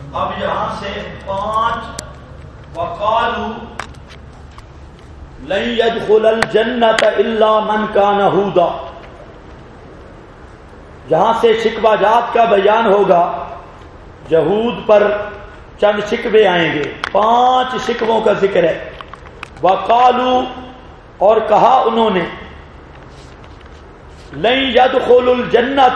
اب یہاں سے 5 وقالوا لن يدخل الجنت الا من كان هودا، جہاں سے شکوہ جات کا بیان ہوگا، یہود پر چند شکوے آئیں گے، 5 شکووں کا ذکر ہے۔ وقالوا، اور کہا انہوں نے، لن يدخل الجنت،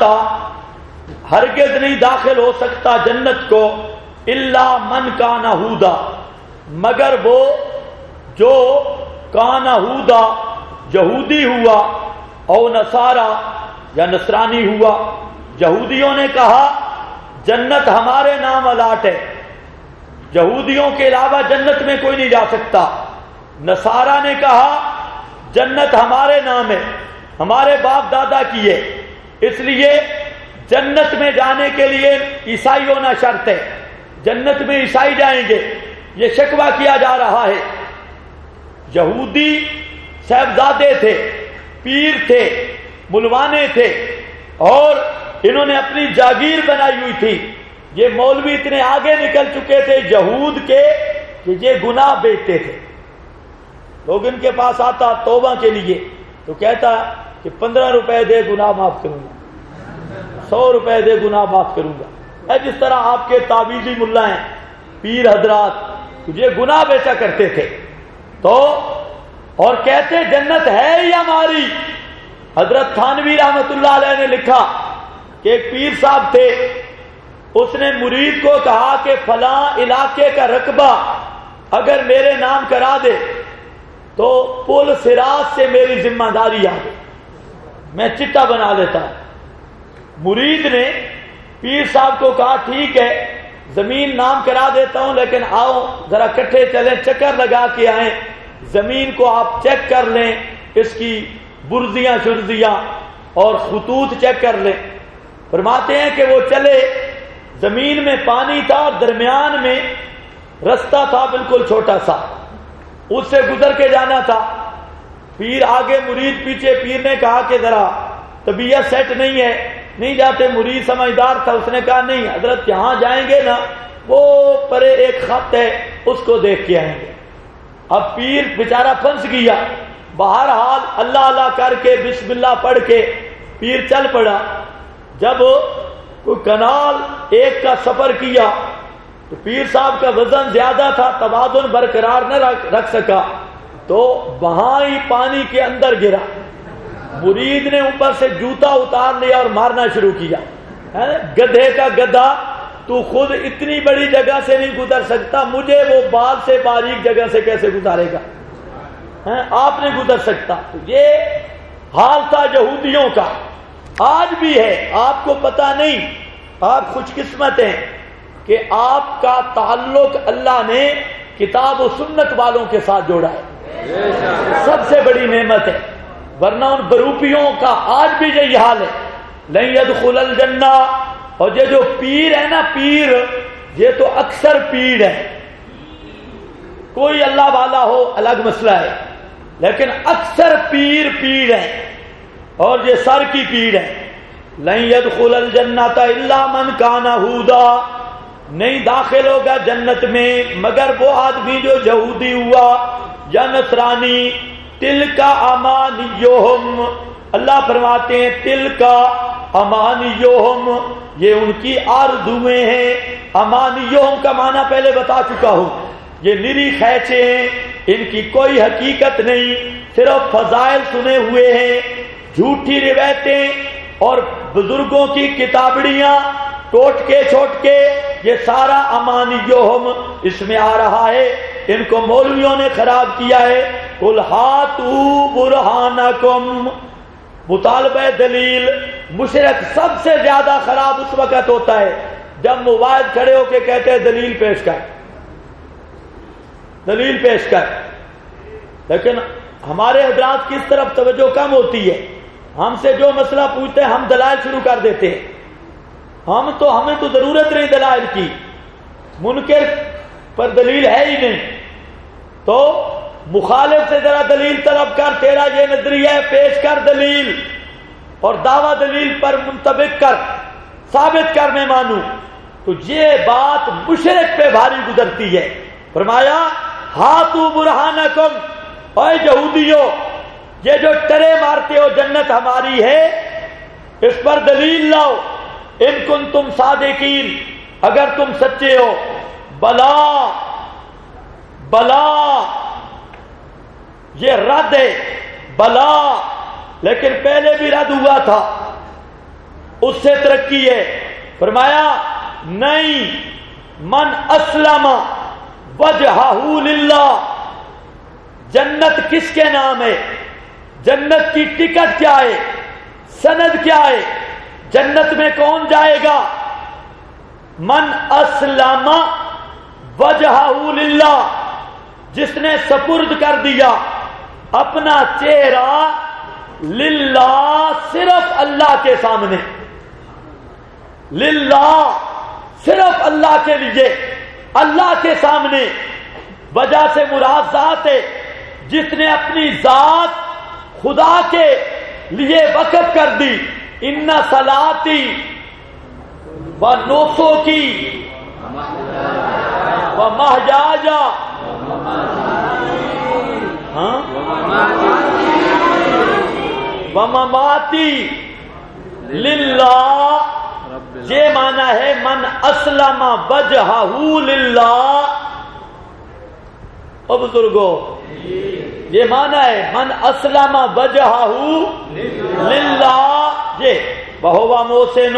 ہرگز نہیں داخل ہو سکتا جنت کو، الا من کان ہودا، مگر وہ جو کان ہودا یہودی ہوا، او نصارا یا نصرانی ہوا۔ یہودیوں نے کہا جنت ہمارے نام الاٹ ہے، یہودیوں کے علاوہ جنت میں کوئی نہیں جا سکتا۔ نصارا نے کہا جنت ہمارے نام ہے، ہمارے باپ دادا کی ہے، اس لیے جنت میں جانے کے لیے عیسائی ہونا شرط ہے، جنت میں عیسائی جائیں گے، یہ شکوہ کیا جا رہا ہے۔ یہودی صاحبزادے تھے، پیر تھے، ملوانے تھے، اور انہوں نے اپنی جاگیر بنائی ہوئی تھی۔ یہ مولوی اتنے آگے نکل چکے تھے یہود کے کہ یہ گناہ بیچتے تھے۔ لوگ ان کے پاس آتا توبہ کے لیے تو کہتا کہ 15 روپے دے گناہ معاف کروں گا، 100 روپے دے گناہ معاف کروں گا۔ جس طرح آپ کے تعویذی ملا ہیں، پیر حضرات، یہ گناہ بیچا کرتے تھے، تو اور کہتے جنت ہے ہی ہماری۔ حضرت تھانوی رحمت اللہ علیہ نے لکھا کہ ایک پیر صاحب تھے، اس نے مرید کو کہا کہ فلاں علاقے کا رقبہ اگر میرے نام کرا دے تو پل صراط سے میری ذمہ داری آ گئی، میں چٹا بنا لیتا ہوں۔ مرید نے پیر صاحب کو کہا ٹھیک ہے زمین نام کرا دیتا ہوں، لیکن آؤ ذرا کٹھے چلیں، چکر لگا کے آئیں، زمین کو آپ چیک کر لیں، اس کی برزیاں شرزیاں اور خطوط چیک کر لیں۔ فرماتے ہیں کہ وہ چلے، زمین میں پانی تھا اور درمیان میں رستہ تھا بالکل چھوٹا سا، اس سے گزر کے جانا تھا۔ پیر آگے مرید پیچھے۔ پیر نے کہا کہ ذرا طبیعت سیٹ نہیں ہے، نہیں جاتے۔ مرید سمجھدار تھا، اس نے کہا نہیں حضرت یہاں جائیں گے نا، وہ پرے ایک خط ہے اس کو دیکھ کے آئیں گے۔ اب پیر بیچارہ پھنس گیا، بہرحال اللہ اللہ کر کے بسم اللہ پڑھ کے پیر چل پڑا۔ جب کوئی کنال ایک کا سفر کیا تو پیر صاحب کا وزن زیادہ تھا، توازن برقرار نہ رکھ سکا، تو وہاں ہی پانی کے اندر گرا۔ مرید نے اوپر سے جوتا اتار لیا اور مارنا شروع کیا، گدھے کا گدھا، تو خود اتنی بڑی جگہ سے نہیں گزر سکتا، مجھے وہ بال سے باریک جگہ سے کیسے گزارے گا، آپ نہیں گزر سکتا۔ تو یہ حال تھا یہودیوں کا، آج بھی ہے، آپ کو پتہ نہیں، آپ خوش قسمت ہیں کہ آپ کا تعلق اللہ نے کتاب و سنت والوں کے ساتھ جوڑا ہے، سب سے بڑی نعمت ہے، ورنہ ان بروپیوں کا آج بھی یہی حال ہے۔ لن يدخل الجنہ، اور یہ جو پیر ہے نا، پیر یہ تو اکثر پیر ہے، کوئی اللہ والا ہو الگ مسئلہ ہے، لیکن اکثر پیر ہے، اور یہ سر کی پیر ہے۔ لن يدخل الجنۃ الا من کان ہودا، نہیں داخل ہوگا جنت میں مگر وہ آدمی جو یہودی ہوا یا نصرانی۔ تلک امانیہم، اللہ فرماتے ہیں تلک امانیہم، یہ ان کی آرزویں ہیں۔ امانیہم کا معنی پہلے بتا چکا ہوں، یہ نری خیچے ہیں، ان کی کوئی حقیقت نہیں، صرف فضائل سنے ہوئے ہیں، جھوٹی روایتیں اور بزرگوں کی کتابڑیاں ٹوٹ کے چھوٹ کے، یہ سارا امانیہم اس میں آ رہا ہے۔ ان کو مولویوں نے خراب کیا ہے۔ قل ہاتوا برہانکم، مطالبہ دلیل۔ مشرک سب سے زیادہ خراب اس وقت ہوتا ہے جب مواعظ کھڑے ہو کے کہتے ہیں دلیل پیش کر، دلیل پیش کر۔ لیکن ہمارے حضرات کی اس طرف توجہ کم ہوتی ہے، ہم سے جو مسئلہ پوچھتے ہیں ہم دلائل شروع کر دیتے ہیں۔ ہمیں تو ضرورت نہیں دلائل کی، منکر پر دلیل ہے ہی نہیں، تو مخالف سے ذرا دلیل طلب کر، تیرا یہ نظریہ ہے پیش کر دلیل، اور دعویٰ دلیل پر منطبق کر، ثابت کر میں مانوں۔ تو یہ بات مشرک پہ بھاری گزرتی ہے. فرمایا ہاتھو برہانکم، اے یہودیوں یہ جو ٹرے مارتے ہو جنت ہماری ہے اس پر دلیل لاؤ. ان کنتم صادقین، اگر تم سچے ہو. بلا بلا یہ رد ہے، بلا لیکن پہلے بھی رد ہوا تھا، اس سے ترقی ہے. فرمایا نہیں، من اسلم وجہہ للہ. جنت کس کے نام ہے؟ جنت کی ٹکٹ کیا ہے؟ سند کیا ہے؟ جنت میں کون جائے گا؟ من اسلم وجہہ للہ، جس نے سپرد کر دیا اپنا چہرہ للہ، صرف اللہ کے سامنے، للہ صرف اللہ کے لیے، اللہ کے سامنے. وجہ سے مراد ذات ہے، جس نے اپنی ذات خدا کے لیے وقف کر دی. ان صلاتی و نسکی و محیای و مماتی للہ. یہ معنی ہے من اسلم وجہہ للہ. او بزرگو یہ معنی ہے من اسلم وجہہ للہ. یہ وہو محسن،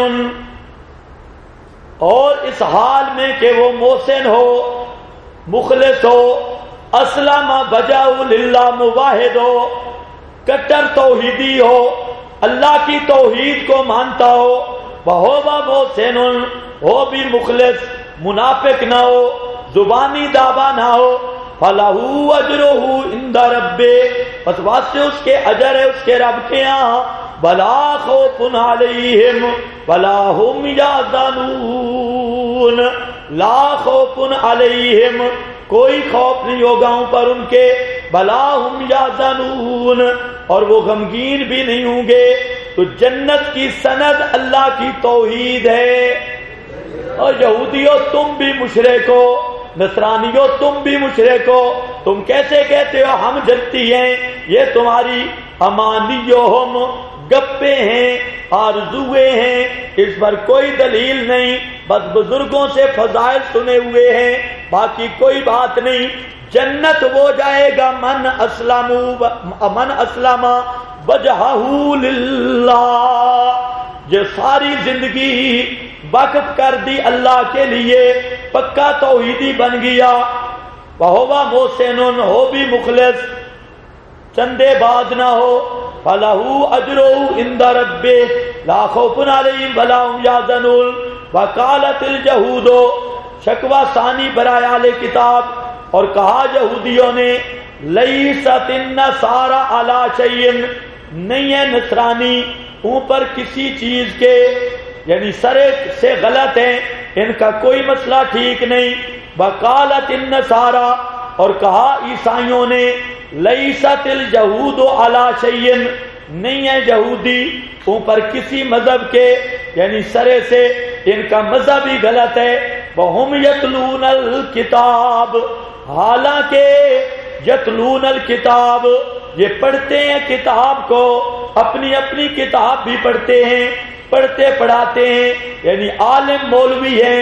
اور اس حال میں کہ وہ محسن ہو، مخلص ہو. اسلم وجہہ للہ مواحد ہو، کٹر توحیدی ہو، اللہ کی توحید کو مانتا ہو. وہو محسن، ہو بھی مخلص، منافق نہ ہو، زبانی دعویٰ نہ ہو. فَلَهُ أَجْرُهُ عِنْدَ رَبِّهِ، پس واسطے اس کے اجر ہے اس کے رب کے ہاں. وَلَا خَوْفٌ عَلَيْهِمْ وَلَا هُمْ يَحْزَنُونَ. لا خوف علیہم، کوئی خوف نہیں ہوگا ان پر ان کے. وَلَا هُمْ يَحْزَنُونَ، اور وہ غمگین بھی نہیں ہوں گے. تو جنت کی سند اللہ کی توحید ہے. اور یہودیوں تم بھی مشرک ہو، نصرانیوں تم بھی مشرک ہو. تم کیسے کہتے ہو ہم جنتی ہیں؟ یہ تمہاری امانیہم، گپے ہیں، آرزویں ہیں، اس پر کوئی دلیل نہیں. بس بزرگوں سے فضائل سنے ہوئے ہیں، باقی کوئی بات نہیں. جنت وہ جائے گا من اسلم وجہہ للہ، جو ساری زندگی وقف کر دی اللہ کے لیے، پکا توحیدی بن گیا. وہو محسن، ہو بھی مخلص، چندے باز نہ ہو. فَلَهُ أَجْرُهُ عِنْدَ رَبِّهِ لَا خَوْفٌ عَلَيْهِمْ وَلَا هُمْ يَحْزَنُونَ. وَقَالَتِ الْيَهُودُ، شکوہ ثانی برائے اہل کتاب، اور کہا یہودیوں نے لَيْسَتِ النَّصَارَىٰ عَلَىٰ شَيْءٍ، نہیں ہے نصرانی اوپر کسی چیز کے، یعنی سرے سے غلط ہیں، ان کا کوئی مسئلہ ٹھیک نہیں. وَقَالَتِ النَّصَارَىٰ، اور کہا عیسائیوں نے لَيْسَتِ الْيَهُودُ عَلَىٰ شَيْءٍ، نہیں ہے یہودی اوپر کسی مذہب کے، یعنی سرے سے ان کا مذہب ہی غلط ہے. وَهُمْ يَتْلُونَ الْكِتَابَ، حالانکہ یتلون الکتاب، یہ پڑھتے ہیں کتاب کو، اپنی اپنی کتاب بھی پڑھتے ہیں، پڑھتے پڑھاتے ہیں، یعنی عالم مولوی ہیں.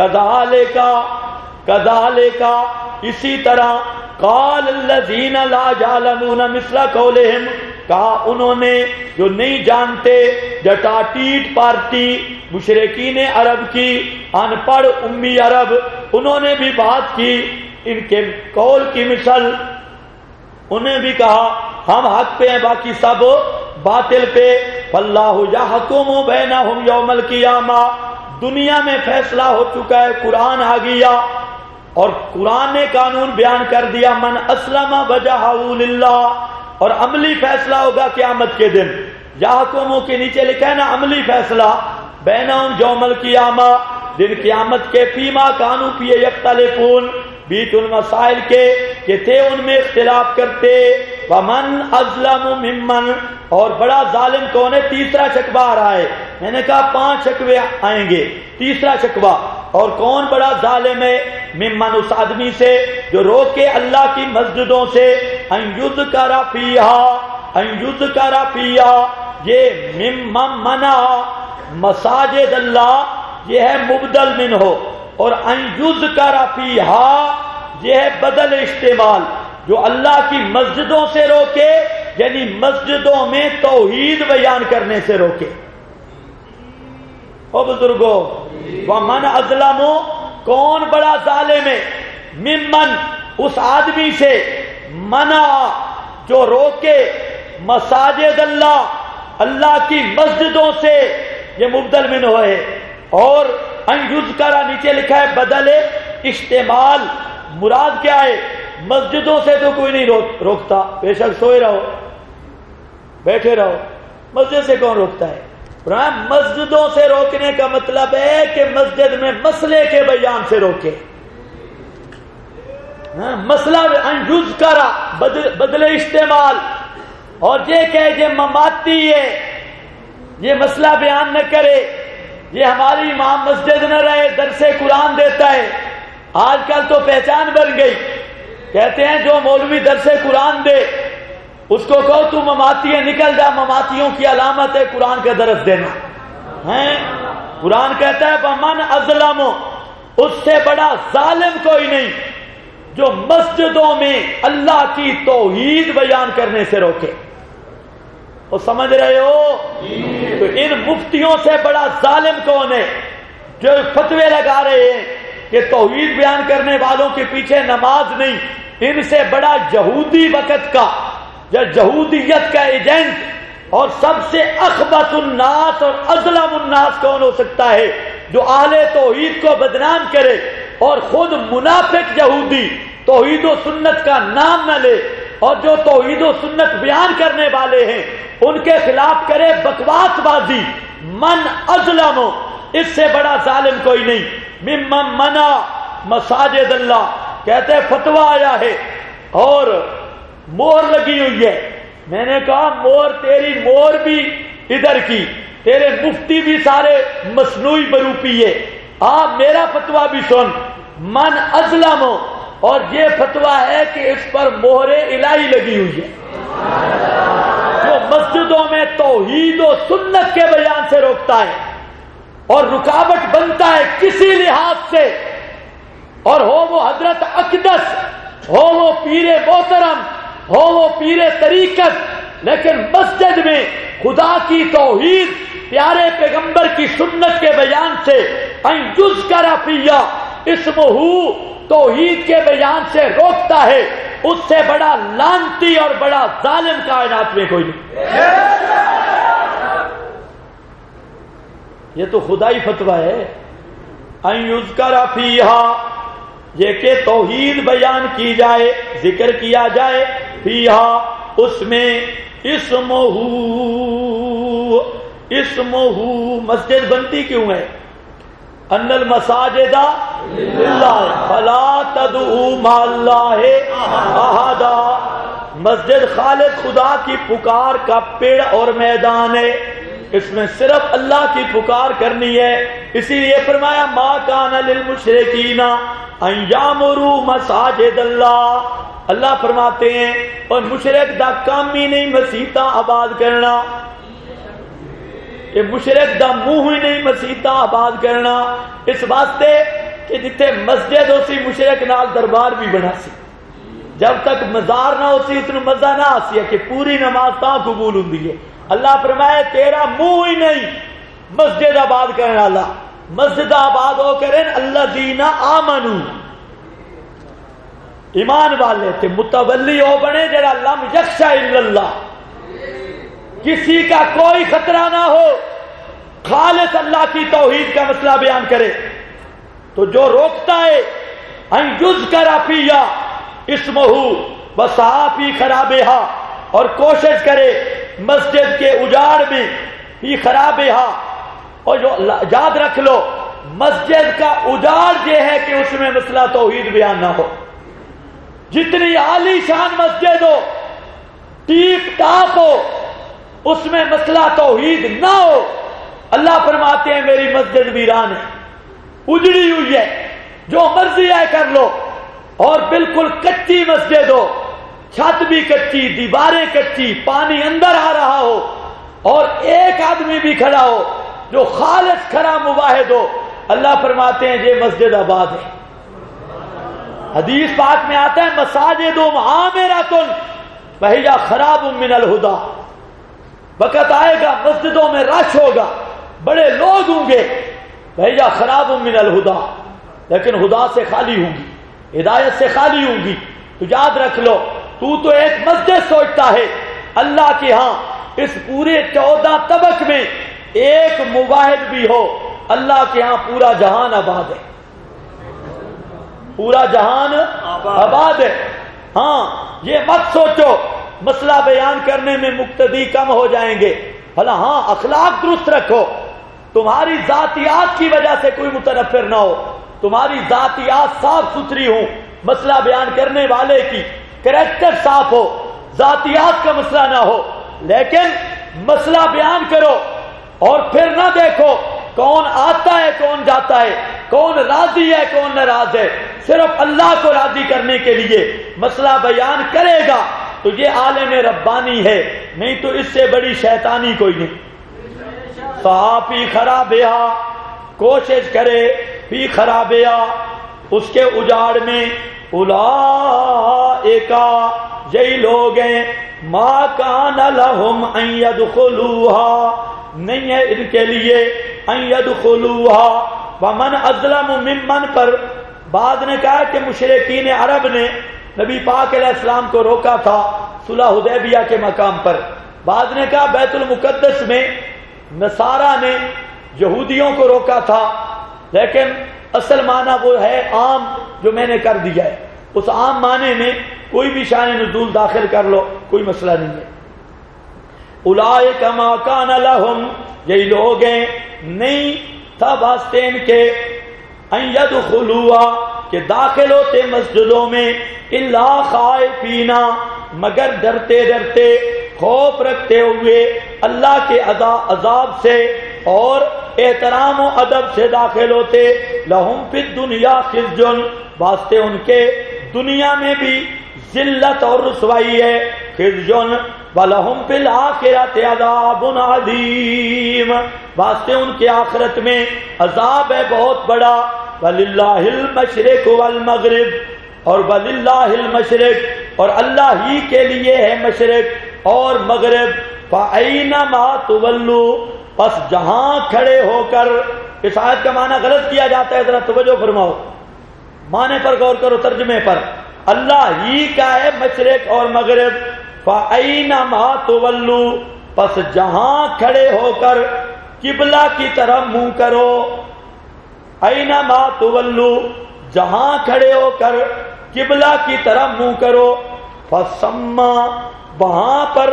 کذالک، اسی طرح. قال الذین لا یعلمون مثل قولہم، کہا انہوں نے جو نہیں جانتے، جٹا ٹیٹ پارٹی مشرکین عرب کی، ان پڑھ امی عرب، انہوں نے بھی بات کی ان کے قول کی مثل. انہیں بھی کہا ہم حق پہ ہیں، باقی سب باطل پہ. فاللہ یحکم بینہم یوم القیامہ، دنیا میں فیصلہ ہو چکا ہے، قرآن آ گیا اور قرآن نے قانون بیان کر دیا من اسلم وجہہ للہ. اور عملی فیصلہ ہوگا قیامت کے دن. یحکموں کے نیچے لکھا ہے نا عملی فیصلہ. بینہم یوم القیامہ، دن قیامت کے. فیما کانوا فیہ یختلفون، بیچ المسائل کے کہ تھے ان میں اختلاف کرتے. ومن اظلم ممن، اور بڑا ظالم کون ہے؟ تیسرا شکوہ آ رہا ہے. میں نے کہا 5 شکوے آئیں گے، تیسرا شکوہ اور کون بڑا ظالم ہے؟ ممن اس آدمی سے جو روکے اللہ کی مسجدوں سے، ان یذکر فیہا، ان یذکر فیہا، یہ ممن منع مساجد اللہ یہ ہے مبدل من ہو، اور ان یذکر فیہا یہ ہے بدل استعمال، جو اللہ کی مسجدوں سے روکے یعنی مسجدوں میں توحید بیان کرنے سے روکے۔ او بزرگوں، ومن اظلم، کون بڑا ظالم ہے؟ ممن اس آدمی سے منع جو روکے مساجد اللہ، اللہ کی مسجدوں سے، یہ مبدل من ہوئے، اور ان یذکر نیچے لکھا ہے بدل استعمال، مراد کیا ہے؟ مسجدوں سے تو کوئی نہیں روکتا، بے شک سوئے رہو بیٹھے رہو، مسجد سے کون روکتا ہے؟ مسجدوں سے روکنے کا مطلب ہے کہ مسجد میں مسئلے کے بیان سے روکے، مسئلہ ان یذکر بدل استعمال، اور یہ کہ یہ مماتی ہے، یہ مسئلہ بیان نہ کرے، یہ ہماری امام مسجد نہ رہے، درس قرآن دیتا ہے۔ آج کل تو پہچان بن گئی، کہتے ہیں جو مولوی درس قرآن دے اس کو کہو تو مماتی ہے، نکل جا، مماتیوں کی علامت ہے قرآن کا درس دینا ہے۔ قرآن کہتا ہے ومن اظلم، اس سے بڑا ظالم کوئی نہیں جو مسجدوں میں اللہ کی توحید بیان کرنے سے روکے۔ وہ سمجھ رہے ہو؟ تو ان مفتیوں سے بڑا ظالم کون ہے جو فتوے لگا رہے ہیں کہ توحید بیان کرنے والوں کے پیچھے نماز نہیں؟ ان سے بڑا یہودی وقت کا یا یہودیت کا ایجنٹ اور سب سے اخبث الناس اور اظلم الناس کون ہو سکتا ہے جو اہل توحید کو بدنام کرے اور خود منافق یہودی توحید و سنت کا نام نہ لے، اور جو توحید و سنت بیان کرنے والے ہیں ان کے خلاف کرے بکواس بازی؟ من اظلم، اس سے بڑا ظالم کوئی نہیں۔ ممن منع مساجد اللہ، کہتے ہیں فتویٰ آیا ہے اور مہر لگی ہوئی ہے۔ میں نے کہا مہر تیری مہر بھی ادھر کی، تیرے مفتی بھی سارے مصنوعی بروپی ہے، آپ میرا فتویٰ بھی سن۔ من اظلم، اور یہ فتویٰ ہے کہ اس پر مہر الہی لگی ہوئی ہے، جو مسجدوں میں توحید و سنت کے بیان سے روکتا ہے اور رکاوٹ بنتا ہے کسی لحاظ سے، اور ہو وہ حضرت اقدس، ہو وہ پیر محترم، ہو وہ پیر طریقت، لیکن مسجد میں خدا کی توحید، پیارے پیغمبر کی سنت کے بیان سے ان یذکر فیہا اسمہ، توحید کے بیان سے روکتا ہے، اس سے بڑا لعنتی اور بڑا ظالم کائنات میں کوئی نہیں۔ یہ تو خدائی فتویٰ ہے، ان یذکر فیہا، یہ کہ توحید بیان کی جائے، ذکر کیا جائے، فیہا اس میں، اسمہ مسجد بنتی کیوں ہے؟ ان المساجد للہ فلا تدعوا مع اللہ احدا، مسجد خالق خدا کی پکار کا پیڑ اور میدان ہے، اس میں صرف اللہ کی پکار کرنی ہے۔ اسی لیے فرمایا ما کان للمشرکین ان یعمروا مساجد اللہ، اللہ فرماتے ہیں اور مشرک دا کام ہی نہیں مسیتاں آباد کرنا، یہ مشرک دا منہ ہی نہیں مسیتاں آباد کرنا، اس واسطے کہ جتنے مسجد ہو سی مشرک نال دربار بھی بنا سی، جب تک مزار نہ ہو سی اتنا مزہ نہ آسی ہے کہ پوری نماز تاں قبول ہوں ہے۔ اللہ فرمائے تیرا منہ ہی نہیں مسجد آباد کرنے والا، مسجد آباد ہو کریں الذین آمنو، ایمان والے تھے، متولی ہو بنے جڑا لم یخشى الا اللہ، کسی کا کوئی خطرہ نہ ہو، خالص اللہ کی توحید کا مسئلہ بیان کرے۔ تو جو روکتا ہے ان یذکر فیہا اسمہ وسعی فی خرابہا، اور کوشش کرے مسجد کے اجاڑ میں، فی خرابہا، اور جو یاد رکھ لو مسجد کا اجاڑ یہ ہے کہ اس میں مسئلہ توحید بیان نہ ہو، جتنی عالی شان مسجد ہو، ٹیپ ٹاپ ہو، اس میں مسئلہ توحید نہ ہو، اللہ فرماتے ہیں میری مسجد ویران ہے، اجڑی ہوئی ہے، جو مرضی ہے کر لو، اور بالکل کچی مسجد ہو، چھت بھی کچی، دیواریں کچی، پانی اندر آ رہا ہو، اور ایک آدمی بھی کھڑا ہو جو خالص کھڑا مواحد ہو، اللہ فرماتے ہیں یہ مسجد آباد ہے۔ حدیث پاک میں آتا ہے مساجد عامرۃ وہی خراب من الہدی، وقت آئے گا مسجدوں میں رش ہوگا، بڑے لوگ ہوں گے، وہی خراب من الہدی، لیکن خدا سے خالی ہوں گی، ہدایت سے خالی ہوں گی۔ تو یاد رکھ لو، تو ایک مسجد سوچتا ہے، اللہ کے ہاں اس پورے 14 طبق میں ایک مواحد بھی ہو، اللہ کے ہاں پورا جہان آباد ہے، پورا جہان آباد ہے۔ ہاں یہ مت سوچو مسئلہ بیان کرنے میں مقتدی کم ہو جائیں گے، بھلا ہاں اخلاق درست رکھو، تمہاری ذاتیات کی وجہ سے کوئی متنفر نہ ہو، تمہاری ذاتیات صاف ستھری ہوں، مسئلہ بیان کرنے والے کی کریکٹر صاف ہو، ذاتیات کا مسئلہ نہ ہو، لیکن مسئلہ بیان کرو اور پھر نہ دیکھو کون آتا ہے کون جاتا ہے، کون راضی ہے کون ناراض ہے، صرف اللہ کو راضی کرنے کے لیے مسئلہ بیان کرے گا تو یہ عالم ربانی ہے، نہیں تو اس سے بڑی شیطانی کوئی نہیں۔ صحافی خرابیا، کوشش کرے فی خرابیا، اس کے اجاڑ میں، اولئک یہی لوگ ہیں، ما کان لہم ان یدخلوها، نہیں ہے ان کے لیے ان یدخلوها، ومن اظلم ممن، پر بعد نے کہا کہ مشرکین عرب نے نبی پاک علیہ السلام کو روکا تھا صلح حدیبیہ کے مقام پر، بعد نے کہا بیت المقدس میں نصارہ نے یہودیوں کو روکا تھا، لیکن اصل معنی وہ ہے عام جو میں نے کر دیا ہے، اس عام معنی میں کوئی بھی شان نزول داخل کر لو کوئی مسئلہ نہیں ہے۔ اولئک ما کان لہم، یہی لوگ ہیں نہیں تھا واسطے ان کے، ان یدخلوا، کہ داخل ہوتے مسجدوں میں، الا خائفین، مگر ڈرتے ڈرتے، خوف رکھتے ہوئے اللہ کے عذاب سے اور احترام و ادب سے داخل ہوتے، لہم فی الدنیا خزی، واسطے ان کے دنیا میں بھی ذلت اور رسوائی ہے، خزی، وَلَهُمْ فِي الْآخِرَةِ عَذَابٌ عَظِيمٌ، واسطے ان کے آخرت میں عذاب ہے بہت بڑا، وَلِلَّهِ الْمَشْرِقُ وَالْمَغْرِبُ، اور وَلِلَّهِ الْمَشْرِقُ، اور اللہ ہی کے لیے ہے مشرق اور مغرب، فَأَيْنَمَا تُوَلُّوا، پس جہاں کھڑے ہو کر، اس آیت کا معنی غلط کیا جاتا ہے، ذرا توجہ فرماؤ، معنی پر غور کرو، ترجمے پر، اللہ ہی کا ہے مشرق اور مغرب، فَأَيْنَمَا تُوَلُّوا، پس جہاں کھڑے ہو کر قبلہ کی طرف منہ کرو، اَيْنَمَا تُوَلُّوا، جہاں کھڑے ہو کر قبلہ کی طرف منہ کرو، فَسَمَّا، وہاں پر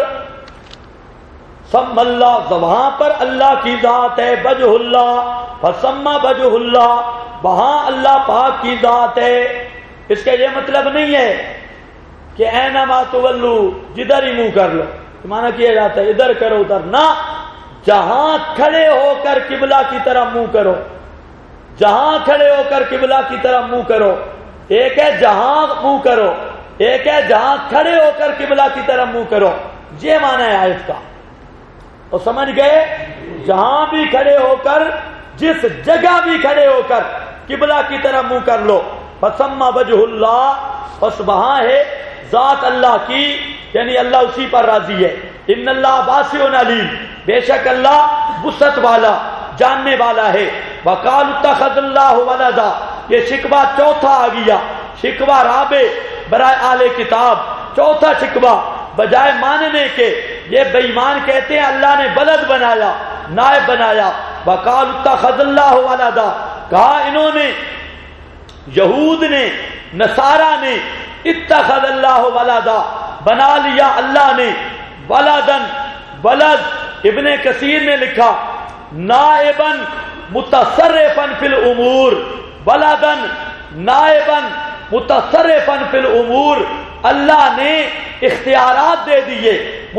سم اللہ، وہاں پر اللہ کی ذات ہے، وجہ اللہ، فسما وجہ اللہ، وہاں اللہ پاک کی ذات ہے۔ اس کا یہ مطلب نہیں ہے کہ اینما تولو، جدھر ہی منہ کر لو، معنی کیا جاتا ہے ادھر کرو ادھر، نہ، جہاں کھڑے ہو کر قبلہ کی طرف منہ کرو، جہاں کھڑے ہو کر قبلہ کی طرف منہ کرو، ایک ہے جہاں منہ کرو، ایک ہے جہاں کھڑے ہو کر قبلہ کی طرف منہ کرو، یہ معنی ہے آیت کا، اور سمجھ گئے؟ جہاں بھی کھڑے ہو کر، جس جگہ بھی کھڑے ہو کر قبلہ کی طرف منہ کر لو، فسما وجہ اللہ، بس وہاں ہے ذات اللہ کی، یعنی اللہ اسی پر راضی ہے، ان اللہ واسع علیم، بے شک اللہ وسعت والا جاننے والا ہے، وقالوا اتخذ اللہ ولدا، یہ شکوہ چوتھا آ گیا، شکوہ رابع برائے اہل کتاب، چوتھا شکوہ، بجائے ماننے کے یہ بے ایمان کہتے ہیں اللہ نے ولد بنایا، نائب بنایا، وقالوا اتخذ اللہ ولدا، کہا انہوں نے، یہود نے، نصارہ نے، اتخذ اللہ ولدا، بنا لیا اللہ نے، ولدن، ولد، ابن کثیر نے لکھا نائبن متصرفن فی الامور، ولدن نائبن متصرفن فی الامور، اللہ نے اختیارات دے دیے،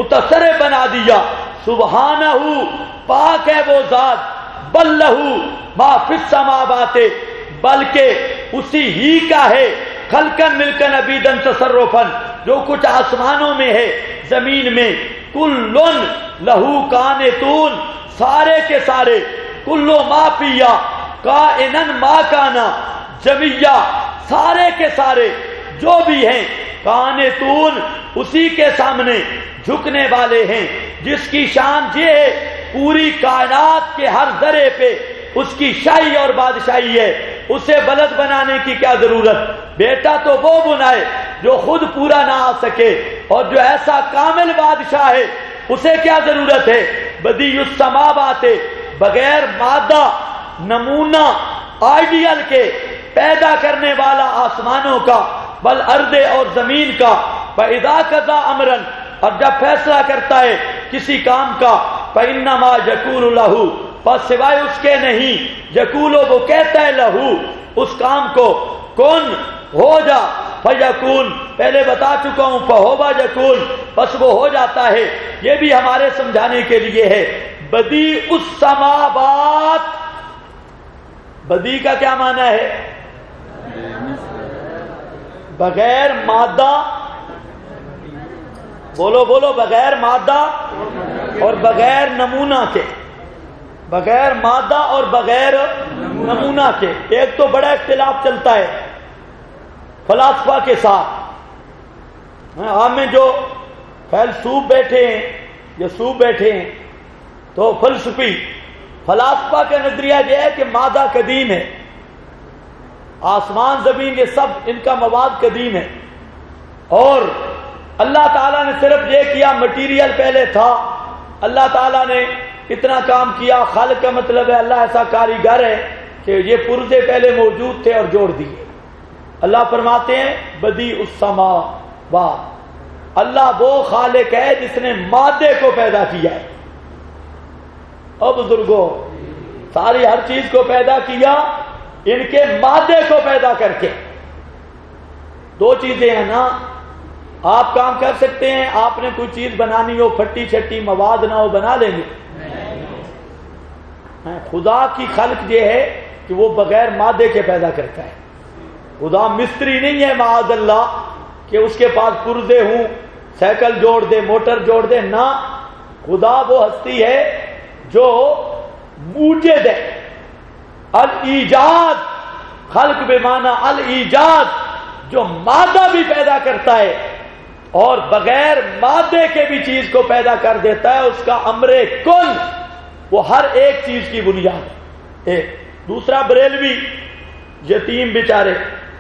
متصرف بنا دیا، سبحانہ، پاک ہے وہ ذات، بل لہو، ما فی السماوات، بلکہ اسی ہی کا ہے، خلقن ملکن عبیدن تصرفن، جو کچھ آسمانوں میں ہے زمین میں، کلن لہو قانتون، سارے کے سارے، کلو ما پیا کائنن ما کانا جميعا، سارے کے سارے جو بھی ہیں قانتون، اسی کے سامنے جھکنے والے ہیں، جس کی شان یہ ہے پوری کائنات کے ہر ذرے پہ اس کی شاہی اور بادشاہی ہے، اسے بلد بنانے کی کیا ضرورت؟ بیٹا تو وہ بنائے جو خود پورا نہ آ سکے، اور جو ایسا کامل بادشاہ ہے اسے کیا ضرورت ہے؟ بدیع السماوات، بغیر مادہ نمونہ آئیڈیل کے پیدا کرنے والا آسمانوں کا، بل ارض اور زمین کا، فَإِذَا قَضَىٰ أَمْرًا، اور جب فیصلہ کرتا ہے کسی کام کا، فَإِنَّمَا يَقُولُ لَهُ، بس سوائے اس کے نہیں، یقول وہ کہتا ہے لہو اس کام کو، کن ہو جا، فیکون، پہلے بتا چکا ہوں، فہوا یکون، بس وہ ہو جاتا ہے۔ یہ بھی ہمارے سمجھانے کے لیے ہے۔ بدیع السماوات، بدیع کا کیا معنی ہے؟ بغیر مادہ، بولو بولو، بغیر مادہ اور بغیر نمونہ کے، بغیر مادہ اور بغیر نمونہ کے۔ ایک تو بڑا اختلاف چلتا ہے فلاسفہ کے ساتھ، ہم میں جو فیلسوف بیٹھے ہیں، یسوف بیٹھے ہیں، تو فلسفی فلاسفہ کا نظریہ یہ ہے کہ مادہ قدیم ہے، آسمان زمین یہ سب ان کا مواد قدیم ہے، اور اللہ تعالیٰ نے صرف یہ کیا، مٹیریل پہلے تھا، اللہ تعالیٰ نے اتنا کام کیا۔ خالق کا مطلب ہے اللہ ایسا کاریگر ہے کہ یہ پرزے پہلے موجود تھے اور جوڑ دیے۔ اللہ فرماتے ہیں بدیع السماوات، اللہ وہ خالق ہے جس نے مادے کو پیدا کیا ہے۔ اب بزرگوں، ساری ہر چیز کو پیدا کیا ان کے مادے کو پیدا کر کے۔ دو چیزیں ہیں نا، آپ کام کر سکتے ہیں، آپ نے کوئی چیز بنانی ہو، پھٹی چھٹی مواد نہ ہو، بنا لیں گے؟ خدا کی خلق یہ ہے کہ وہ بغیر مادے کے پیدا کرتا ہے۔ خدا مستری نہیں ہے معاذ اللہ کہ اس کے پاس پرزے ہوں، سائیکل جوڑ دے، موٹر جوڑ دے، نہ، خدا وہ ہستی ہے جو موجد ہے، الایجاد، خلق بمعنی الایجاد، جو مادہ بھی پیدا کرتا ہے اور بغیر مادے کے بھی چیز کو پیدا کر دیتا ہے، اس کا امر کن، وہ ہر ایک چیز کی بنیاد ہے۔ ایک دوسرا بریلوی یتیم بیچارے،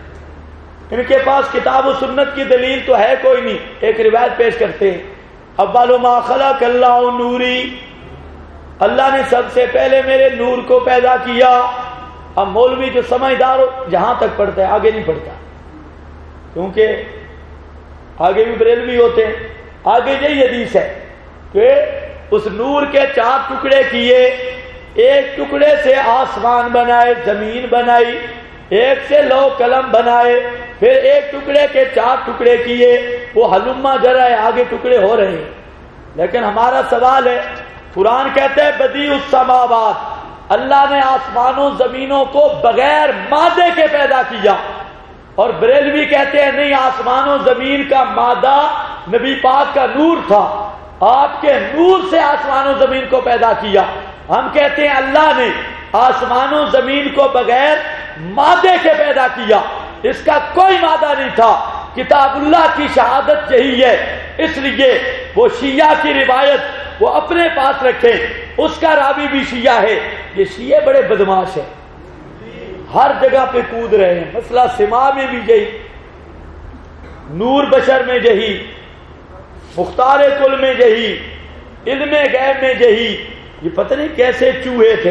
ان کے پاس کتاب و سنت کی دلیل تو ہے کوئی نہیں، ایک روایت پیش کرتے ہیں، اول ما خلق اللہ نوری، اللہ نے سب سے پہلے میرے نور کو پیدا کیا۔ اب مولوی جو سمجھدار ہو جہاں تک پڑھتا ہے، آگے نہیں پڑھتا، کیونکہ آگے بھی بریلوی ہوتے ہیں۔ آگے یہی حدیث ہے کہ اس نور کے 4 ٹکڑے کیے، ایک ٹکڑے سے آسمان بنائے، زمین بنائی، ایک سے لوح قلم بنائے، پھر ایک ٹکڑے کے 4 ٹکڑے کیے، وہ ہلما جرا ہے، آگے ٹکڑے ہو رہے ہیں۔ لیکن ہمارا سوال ہے، قرآن کہتے ہیں بدیع السماوات، اللہ نے آسمانوں زمینوں کو بغیر مادے کے پیدا کیا، اور بریلوی کہتے ہیں نہیں، آسمان و زمین کا مادہ نبی پاک کا نور تھا، آپ کے نور سے آسمان و زمین کو پیدا کیا۔ ہم کہتے ہیں اللہ نے آسمان و زمین کو بغیر مادے کے پیدا کیا، اس کا کوئی مادہ نہیں تھا۔ کتاب اللہ کی شہادت یہی ہے، اس لیے وہ شیعہ کی روایت وہ اپنے پاس رکھیں، اس کا راوی بھی شیعہ ہے۔ یہ شیعہ بڑے بدماش ہیں، ہر جگہ پہ کود رہے ہیں، مسئلہ سما میں بھی یہی، نور بشر میں یہی، مختار کل میں یہی، علم غیب میں یہی، یہ پتہ نہیں کیسے چوہے تھے۔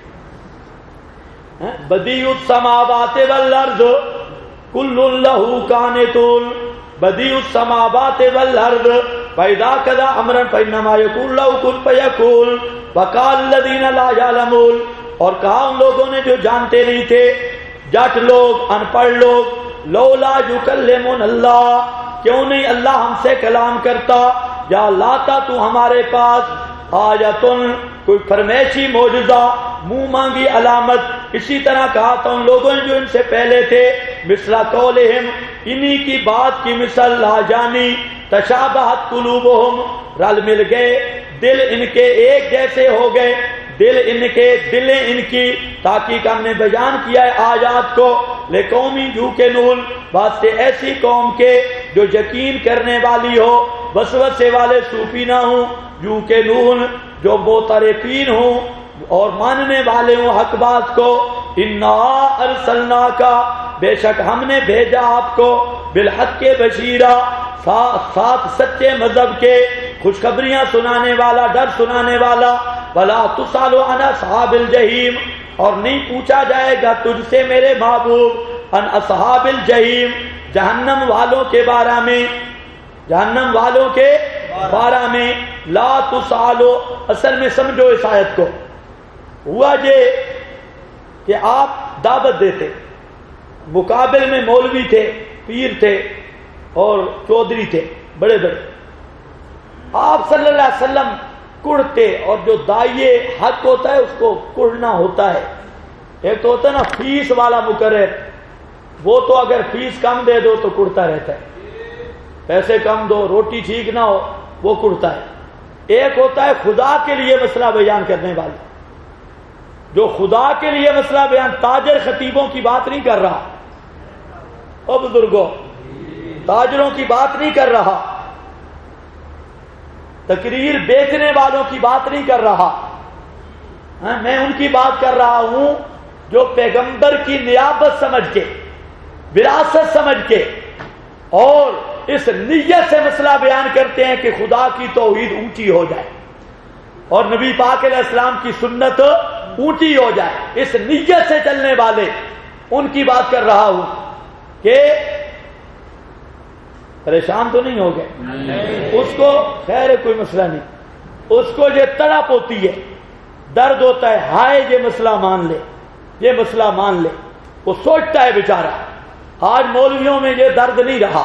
بدیع السماوات والارض کل لہ قانتون، بدیع السماوات والارض فاذا قضى امرا فانما يقول له كن فيكون وقال الذين لا يعلمون، اور کہا ان لوگوں نے جو جانتے نہیں تھے، جٹ لوگ، ان پڑھ لوگ، لولا یکلمون اللہ، کیوں نہیں اللہ ہم سے کلام کرتا، یا لاتا تو ہمارے پاس آیتن، کوئی فرمائشی معجزہ، منہ مانگی علامت. اسی طرح کہا تھا ان لوگوں نے جو ان سے پہلے تھے مثل قولہم، انہی کی بات کی مثل لا جانی تشابہت قلوبہم، رل مل گئے دل ان کے ایک جیسے ہو گئے، دلیں ان کی. تاکہ ہم نے بیان کیا ہے آیات کو لقومی یوقنون، واسطے ایسی قوم کے جو یقین کرنے والی ہو، وسوسے والے صوفی نہ ہوں، یوقنون جو معترفین ہوں اور ماننے والے ہوں حق بات کو. انا ارسلناک، بے شک ہم نے بھیجا آپ کو بالحق کے بشیرا، ساتھ سچے مذہب کے، خوشخبریاں سنانے والا، ڈر سنانے والا. ولا تسأل عن اصحاب الجحیم، اور نہیں پوچھا جائے گا تجھ سے میرے محبوب عن اصحاب الجحیم، جہنم والوں کے بارے میں، جہنم والوں کے بارے میں. لا تسأل، اصل میں سمجھو اس آیت کو، ہوا یہ کہ آپ دعوت دیتے، مقابل میں مولوی تھے، پیر تھے اور چودھری تھے بڑے بڑے. آپ صلی اللہ علیہ وسلم کڑتے، اور جو داعیے حق ہوتا ہے اس کو کڑنا ہوتا ہے. ایک تو ہوتا ہے نا فیس والا مقرر، وہ تو اگر فیس کم دے دو تو کڑتا رہتا ہے، پیسے کم دو، روٹی ٹھیک نہ ہو وہ کڑتا ہے. ایک ہوتا ہے خدا کے لیے مسئلہ بیان کرنے والا، جو خدا کے لیے مسئلہ بیان، تاجر خطیبوں کی بات نہیں کر رہا، او بزرگوں تاجروں کی بات نہیں کر رہا، تقریر بیچنے والوں کی بات نہیں کر رہا. میں ان کی بات کر رہا ہوں جو پیغمبر کی نیابت سمجھ کے، وراثت سمجھ کے اور اس نیت سے مسئلہ بیان کرتے ہیں کہ خدا کی توحید اونچی ہو جائے اور نبی پاک علیہ السلام کی سنت اونچی ہو جائے. اس نیت سے چلنے والے ان کی بات کر رہا ہوں. کہ پریشان تو نہیں ہو گئے؟ اس کو خیر کوئی مسئلہ نہیں، اس کو یہ تڑپ ہوتی ہے، درد ہوتا ہے، ہائے یہ مسئلہ مان لے، یہ مسئلہ مان لے. وہ سوچتا ہے بیچارہ. آج مولویوں میں یہ درد نہیں رہا،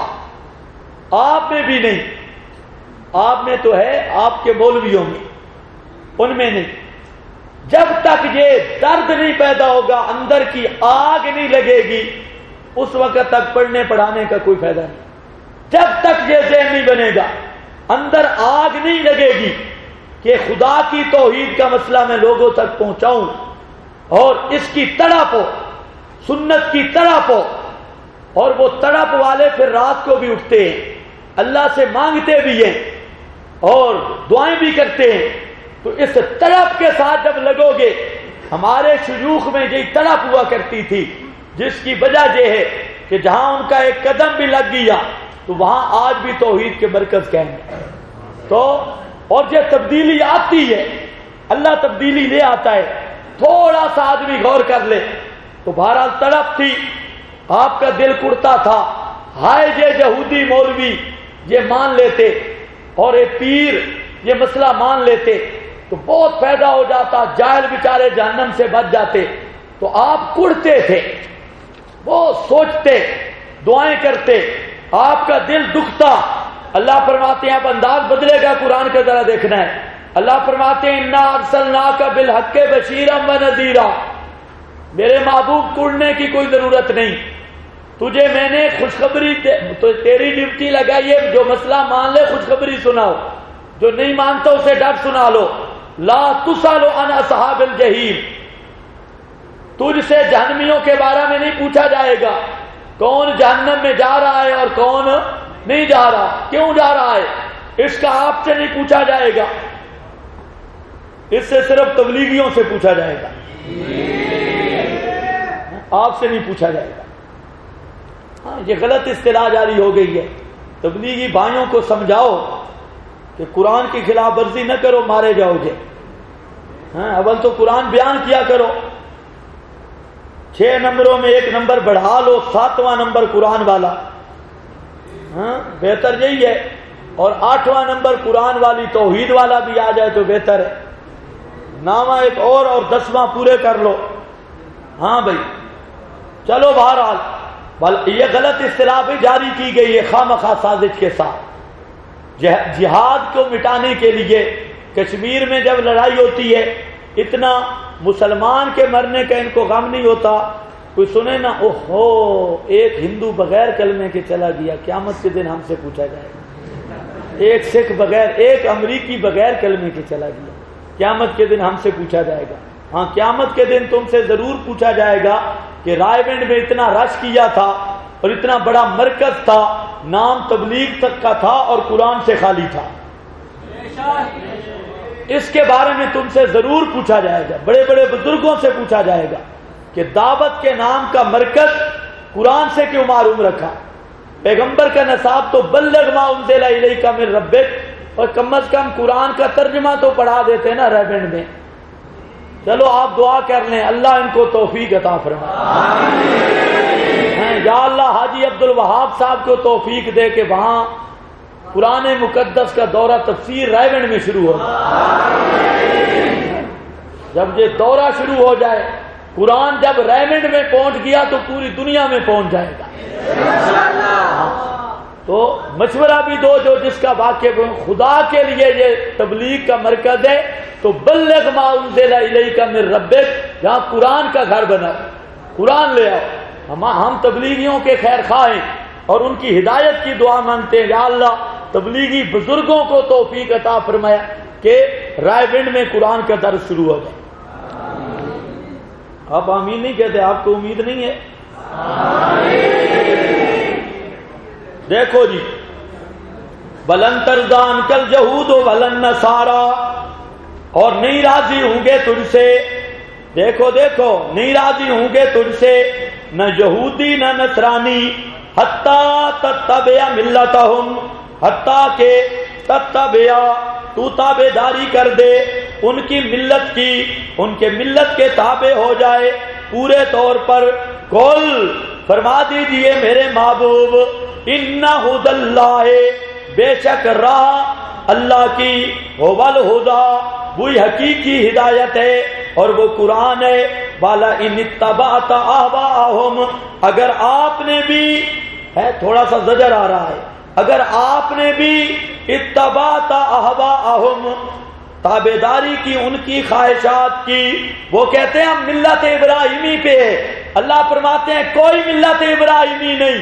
آپ میں بھی نہیں. آپ میں تو ہے، آپ کے مولویوں میں، ان میں نہیں. جب تک یہ درد نہیں پیدا ہوگا، اندر کی آگ نہیں لگے گی، اس وقت تک پڑھنے پڑھانے کا کوئی فائدہ نہیں. جب تک یہ ذہن نہیں بنے گا، اندر آگ نہیں لگے گی کہ خدا کی توحید کا مسئلہ میں لوگوں تک پہنچاؤں اور اس کی تڑپ ہو، سنت کی تڑپ ہو. اور وہ تڑپ والے پھر رات کو بھی اٹھتے ہیں، اللہ سے مانگتے بھی ہیں اور دعائیں بھی کرتے ہیں. تو اس تڑپ کے ساتھ جب لگو گے، ہمارے شیوخ میں یہی تڑپ ہوا کرتی تھی، جس کی وجہ یہ ہے کہ جہاں ان کا ایک قدم بھی لگ گیا تو وہاں آج بھی توحید کے مرکز کہیں گے. تو اور یہ تبدیلی آتی ہے، اللہ تبدیلی لے آتا ہے. تھوڑا سا آدمی غور کر لے تو بہرحال تڑپ تھی، آپ کا دل کڑتا تھا، ہائے یہ یہودی مولوی یہ مان لیتے اور یہ پیر یہ مسئلہ مان لیتے تو بہت پیدا ہو جاتا، جاہل بیچارے جہنم سے بچ جاتے. تو آپ کڑتے تھے، وہ سوچتے، دعائیں کرتے، آپ کا دل دکھتا. اللہ فرماتے ہیں اب انداز بدلے گا، قرآن کا ذرا دیکھنا ہے. اللہ فرماتے ہیں انا ارسلناک بالحق بشیرا ونذیرا، میرے محبوب کڑنے کی کوئی ضرورت نہیں، تجھے میں نے خوشخبری تو تیری ڈیوٹی لگائی ہے، جو مسئلہ مان لے خوشخبری سناؤ، جو نہیں مانتا اسے ڈر سنا لو. لا تسأل عن اصحاب الجحیم، تجھ سے جہنمیوں کے بارے میں نہیں پوچھا جائے گا، کون جہنم میں جا رہا ہے اور کون نہیں جا رہا، کیوں جا رہا ہے، اس کا آپ سے نہیں پوچھا جائے گا، اس سے صرف تبلیغیوں سے پوچھا جائے گا، آپ سے نہیں پوچھا جائے گا. ہاں یہ غلط اصطلاح جاری ہو گئی ہے. تبلیغی بھائیوں کو سمجھاؤ کہ قرآن کی خلاف ورزی نہ کرو، مارے جاؤ گے. ہاں اول تو قرآن بیان کیا کرو، 6 نمبروں میں 1 نمبر بڑھا لو، 7واں نمبر قرآن والا. ہاں بہتر یہی ہے. اور 8واں نمبر قرآن والی توحید والا بھی آ جائے تو بہتر ہے. 9واں ایک اور 10واں پورے کر لو. ہاں بھائی چلو بہرحال یہ غلط اصطلاح بھی جاری کی گئی ہے خواہ سازش کے ساتھ. جہاد کو مٹانے کے لیے کشمیر میں جب لڑائی ہوتی ہے، اتنا مسلمان کے مرنے کا ان کو غم نہیں ہوتا. کوئی سنے نا اوہو ایک ہندو بغیر کلمے کے چلا گیا، قیامت کے دن ہم سے پوچھا جائے گا. ایک سکھ بغیر، ایک امریکی بغیر کلمے کے چلا گیا، قیامت کے دن ہم سے پوچھا جائے گا. ہاں قیامت کے دن تم سے ضرور پوچھا جائے گا کہ رائے گنج میں اتنا رش کیا تھا اور اتنا بڑا مرکز تھا، نام تبلیغ تک کا تھا اور قرآن سے خالی تھا. اس کے بارے میں تم سے ضرور پوچھا جائے گا. بڑے بڑے بزرگوں سے پوچھا جائے گا کہ دعوت کے نام کا مرکز قرآن سے کیوں معروم رکھا. پیغمبر کا نصاب تو بلغ ما انزل الیک من ربک، اور کم از کم قرآن کا ترجمہ تو پڑھا دیتے نا ریبنڈ میں. چلو آپ دعا کر لیں اللہ ان کو توفیق عطا فرمائے. یا اللہ حاجی عبد الوہاب صاحب کو توفیق دے کہ وہاں قرآن مقدس کا دورہ تفسیر رائے میں شروع ہو جائے. جب یہ دورہ شروع ہو جائے، قرآن جب رائے میں پہنچ گیا تو پوری دنیا میں پہنچ جائے گا. تو مشورہ بھی دو جو جس کا واقع خدا کے لیے یہ تبلیغ کا مرکز ہے تو بلغ ما انزل الیک من ربک، جہاں قرآن کا گھر بنا قرآن لے آؤ. ہم تبلیغیوں کے خیر خواہ ہیں اور ان کی ہدایت کی دعا مانگتے ہیں. یا اللہ تبلیغی بزرگوں کو توفیق عطا فرمایا کہ رائے گنج میں قرآن کا درس شروع ہو جائے. آپ آمین نہیں کہتے؟ آپ کو امید نہیں ہے؟ دیکھو جی، ولن ترضی عنک الجہود ولن نصارا، اور نہیں راضی ہوں گے تجھ سے. دیکھو دیکھو، نہیں راضی ہوں گے تجھ سے نہ یہودی نہ نصرانی، حتیٰ تتبع ملتہم، حتیٰ کہ تتبع تو تابع داری کر دے ان کی ملت کی، ان کے ملت کے تابع ہو جائے پورے طور پر. قل فرما دیجئے میرے محبوب، ان ھدی اللہ، بے شک راہ اللہ کی، هو الہدی، وہی حقیقی ہدایت ہے اور وہ قرآن ہے. والا ان اتبعت اہواءہم، اگر آپ نے بھی ہے، تھوڑا سا زجر آ رہا ہے، اگر آپ نے بھی اتبعت اہواءہم، تابعداری کی ان کی خواہشات کی. وہ کہتے ہیں ہم ملت ابراہیمی پہ. اللہ فرماتے ہیں کوئی ملت ابراہیمی نہیں.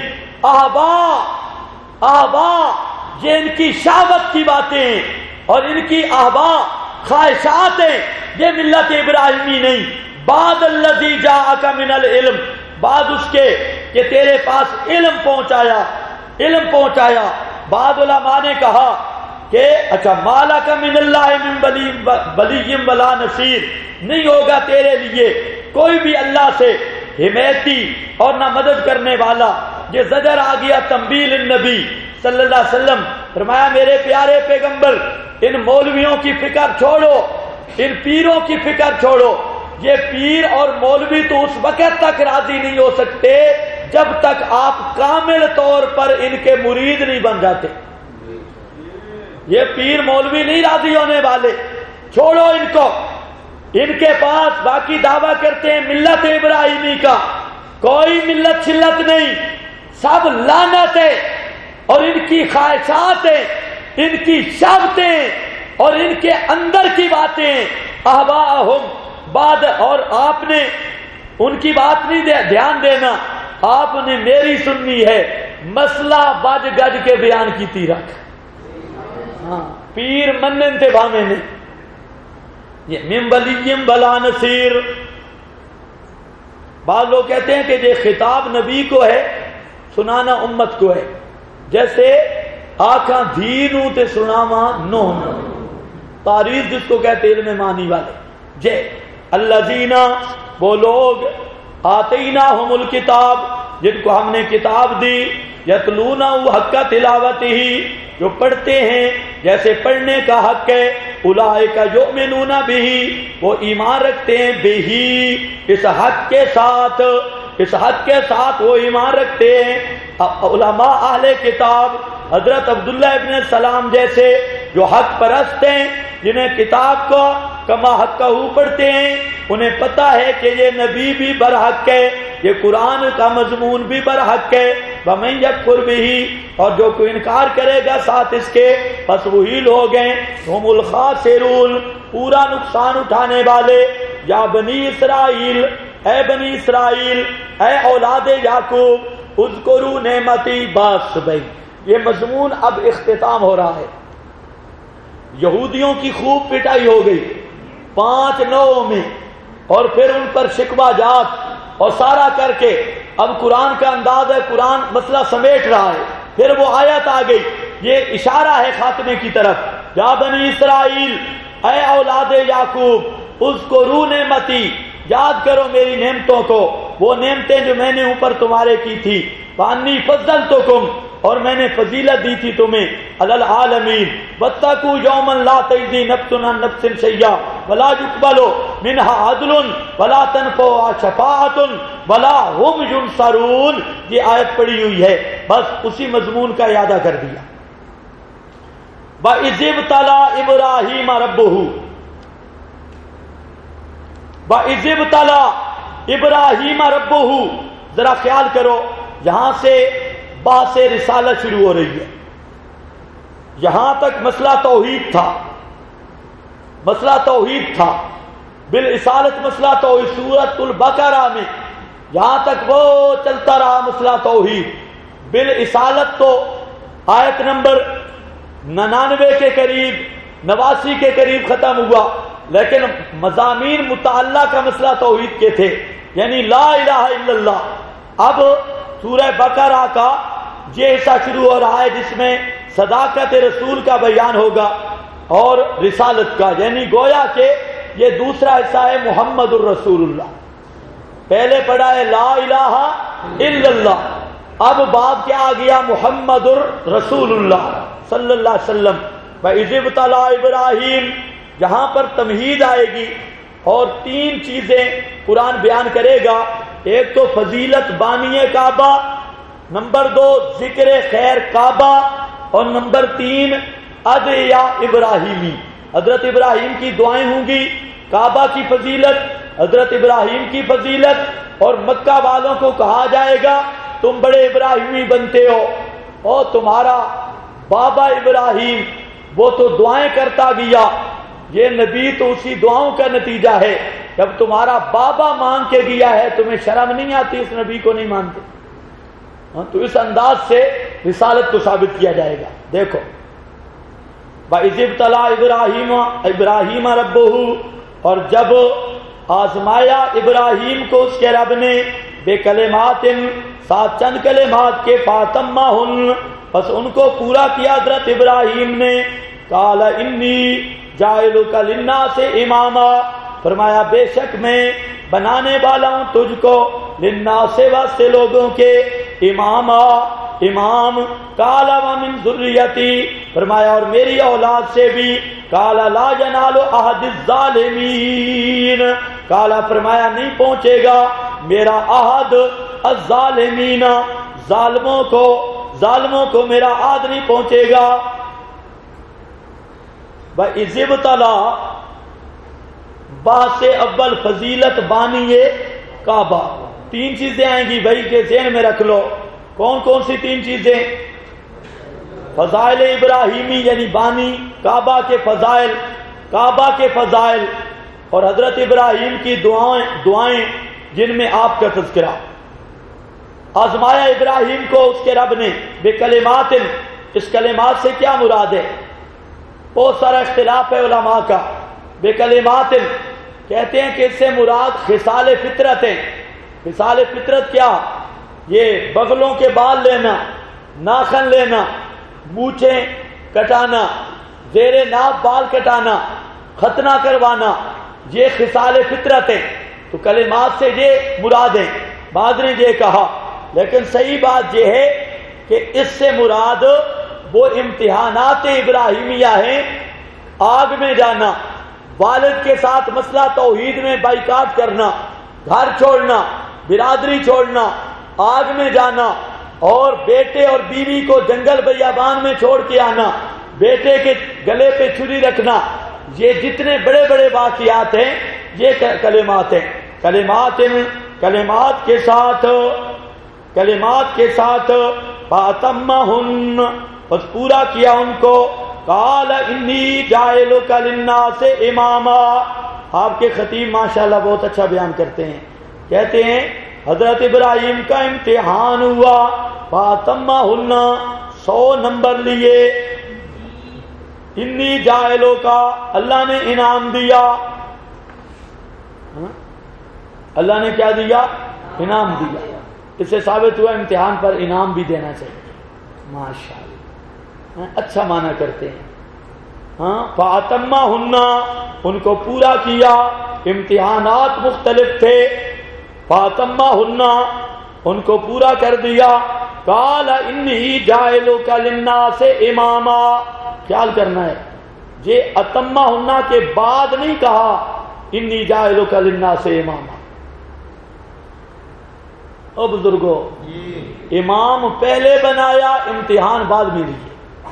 احوا یہ ان کی شہوت کی باتیں اور ان کی احوا خواہشات ہیں، یہ ملت ابراہیمی نہیں. بعد الذی جاءک من العلم، بعد اس کے کہ تیرے پاس علم پہنچایا. بعد علماء نے کہا کہ اچھا مالک من اللہ من ولی ولا نصیر، نہیں ہوگا تیرے لیے کوئی بھی اللہ سے حمایتی اور نہ مدد کرنے والا. یہ زجر آ گیا تنبیل النبی صلی اللہ علیہ وسلم. فرمایا میرے پیارے پیغمبر ان مولویوں کی فکر چھوڑو، ان پیروں کی فکر چھوڑو. یہ پیر اور مولوی تو اس وقت تک راضی نہیں ہو سکتے جب تک آپ کامل طور پر ان کے مرید نہیں بن جاتے. یہ پیر مولوی نہیں راضی ہونے والے، چھوڑو ان کو. ان کے پاس باقی دعویٰ کرتے ہیں ملت ابراہیمی کا، کوئی ملت شلت نہیں، سب لعنت ہے. اور ان کی خواہشات ہیں، ان کی شہوتیں اور ان کے اندر کی باتیں احواءہم بعد. اور آپ نے ان کی بات نہیں دھیان دینا، آپ نے میری سننی ہے. مسئلہ بج گج کے بیان کی تھی رکھ. ہاں پیر منن تے بھاوے نے یہ من ولیم بلا نصیر. بعض لوگ کہتے ہیں کہ یہ خطاب نبی کو ہے، سنانا امت کو ہے. جیسے آنکھاں دھینوں تے سناواں نوح، تعریف جس کو کہتے علم معنی والے. جے الذین، وہ لوگ آتیناہم الکتاب، جن کو ہم نے کتاب دی، یتلونہ حق تلاوتہ، جو پڑھتے ہیں جیسے پڑھنے کا حق ہے. اولئک یؤمنون بہ، وہ ایمان رکھتے ہیں بہ، اس حق کے ساتھ، اس حق کے ساتھ وہ ایمان رکھتے ہیں. علماء اہل کتاب حضرت عبداللہ ابن السلام جیسے جو حق پرست ہیں، جنہیں کتاب کو کما حق پڑھتے ہیں، انہیں پتا ہے کہ یہ نبی بھی برحق ہے، یہ قرآن کا مضمون بھی برحق ہے. وَمَن يَكْفُرْ بِهِ، اور جو کوئی انکار کرے گا ساتھ اس کے، بس وہی لوگ ہیں ہم الخاسرون، پورا نقصان اٹھانے والے. یا بنی اسرائیل، اے بنی اسرائیل، اے اولاد یعقوب، اذکروا نعمتی باس بھائی، یہ مضمون اب اختتام ہو رہا ہے۔ یہودیوں کی خوب پٹائی ہو گئی 5 نوعوں میں، اور پھر ان پر شکوہ جات اور سارا کر کے اب قرآن کا انداز ہے، قرآن مسئلہ سمیٹ رہا ہے۔ پھر وہ آیت آ گئی، یہ اشارہ ہے خاتمے کی طرف، یا بنی اسرائیل، اے اولاد یعقوب، اذکروا نعمتی، یاد کرو میری نعمتوں کو، وہ نعمتیں جو میں نے اوپر تمہارے کی تھی، وانی فضلتکم، اور میں نے فضیلت دی تھی تمہیں، علی العالمین، واتقوا یوما لا تجزی نفس عن نفس شیئا ولا یقبل منها عدل ولا تنفع شفاعۃ ولا هم ینصرون۔ یہ آیت پڑھی ہوئی ہے، بس اسی مضمون کا اعادہ کر دیا۔ وَإِذِ ابْتَلَىٰ إِبْرَاهِيمَ رَبُّهُ، وَإِذِ ابْتَلَىٰ إِبْرَاهِيمَ رَبُّهُ، ذرا خیال کرو، یہاں سے بحث رسالت شروع ہو رہی ہے۔ یہاں تک مسئلہ توحید تھا، مسئلہ توحید تھا، بالرسالت مسئلہ توحید، سورۃ البقرہ میں یہاں تک وہ چلتا رہا مسئلہ توحید۔ بالرسالت تو آیت نمبر 99 کے قریب، 89 کے قریب ختم ہوا، لیکن مضامین متعلق کا مسئلہ توحید کے تھے، یعنی لا الہ الا اللہ۔ اب سورہ بقرہ کا یہ حصہ شروع ہو رہا ہے جس میں صداقت رسول کا بیان ہوگا اور رسالت کا، یعنی گویا کہ یہ دوسرا حصہ ہے محمد الرسول اللہ۔ پہلے پڑھا ہے لا الہ الا اللہ، اب باب کیا آ گیا؟ محمد الرسول اللہ صلی اللہ علیہ وسلم۔ وَإِذِ ابْتَلَىٰ إِبْرَاهِيمَ، یہاں پر تمہید آئے گی اور 3 چیزیں قرآن بیان کرے گا، ایک تو فضیلت بانی کعبہ، نمبر 2 ذکر خیر کعبہ، اور نمبر 3 ادعیہ ابراہیمی، حضرت ابراہیم کی دعائیں ہوں گی، کعبہ کی فضیلت، حضرت ابراہیم کی فضیلت، اور مکہ والوں کو کہا جائے گا تم بڑے ابراہیمی بنتے ہو، اور تمہارا بابا ابراہیم وہ تو دعائیں کرتا گیا، یہ نبی تو اسی دعاؤں کا نتیجہ ہے، جب تمہارا بابا مانگ کے گیا ہے تمہیں شرم نہیں آتی اس نبی کو نہیں مانتے؟ تو اس انداز سے رسالت کو ثابت کیا جائے گا۔ دیکھو وَإِذِ ابْتَلَىٰ إِبْرَاهِيمَ رَبُّهُ، اور جب آزمایا ابراہیم کو اس کے رب نے، بے کلمات، ساتھ چند کلمات کے، فَأَتَمَّهُنَّ، بس ان کو پورا کیا حضرت ابراہیم نے، قَالَ إِنِّي جَاعِلُكَ لِلنَّاسِ إِمَامًا، فرمایا بے شک میں بنانے والا ہوں تجھ کو، للناس واسطے لوگوں کے، اماما امام، قال ومن ذریتی، فرمایا اور میری اولاد سے بھی، قال لا ینال احد الظالمین، قال فرمایا نہیں پہنچے گا میرا احد الظالمین، ظالموں کو میرا عہد نہیں پہنچے گا۔ وَإِذِ ابْتَلَىٰ، بحث اول فضیلت بانی کعبہ، 3 چیزیں آئیں گی بھائی کے ذہن میں رکھ لو۔ کون کون سی 3 چیزیں؟ فضائل ابراہیمی یعنی بانی کعبہ کے فضائل، کعبہ کے فضائل، اور حضرت ابراہیم کی دعائیں جن میں آپ کا تذکرہ۔ آزمایا ابراہیم کو اس کے رب نے بے کلمات، اس کلمات سے کیا مراد ہے؟ بہت سارا اختلاف ہے علماء کا۔ بے کلمات کہتے ہیں کہ اس سے مراد خصال فطرت ہے۔ خصال فطرت کیا؟ یہ بغلوں کے بال لینا، ناخن لینا، مونچھیں کٹانا، زیر ناف بال کٹانا، ختنہ کروانا، یہ خصال فطرت ہے۔ تو کلمات سے یہ مراد ہے، بعض نے یہ کہا، لیکن صحیح بات یہ ہے کہ اس سے مراد وہ امتحانات ابراہیمیہ ہیں، آگ میں جانا، والد کے ساتھ مسئلہ توحید میں بائیکاٹ کرنا، گھر چھوڑنا، برادری چھوڑنا، آگ میں جانا، اور بیٹے اور بیوی کو جنگل بیابان میں چھوڑ کے آنا، بیٹے کے گلے پہ چھری رکھنا، یہ جتنے بڑے بڑے واقعات ہیں یہ کلمات ہیں۔ کلمات کے ساتھ فَأَتَمَّهُنَّ، بس پورا کیا ان کو، قَالَ إِنِّي جَاعِلُكَ لِلنَّاسِ إِمَامًا، آپ کے خطیب ماشاءاللہ بہت اچھا بیان کرتے ہیں، کہتے ہیں حضرت ابراہیم کا امتحان ہوا، فاتمہن 100 نمبر لیے، انی جاعلو کا اللہ نے انعام دیا، اللہ نے کیا دیا؟ انعام دیا۔ اس سے ثابت ہوا امتحان پر انعام بھی دینا چاہیے، ماشاءاللہ اچھا معنی کرتے ہیں۔ ہاں، فاتمہن ان کو پورا کیا، امتحانات مختلف تھے، فاتمہن ان کو پورا کر دیا، قال انی جاعلک للناس اماما، خیال کرنا ہے یہ اتمہن کے بعد نہیں کہا انی جاعلک للناس اماما۔ او بزرگو، امام پہلے بنایا، امتحان بعد میں لیے۔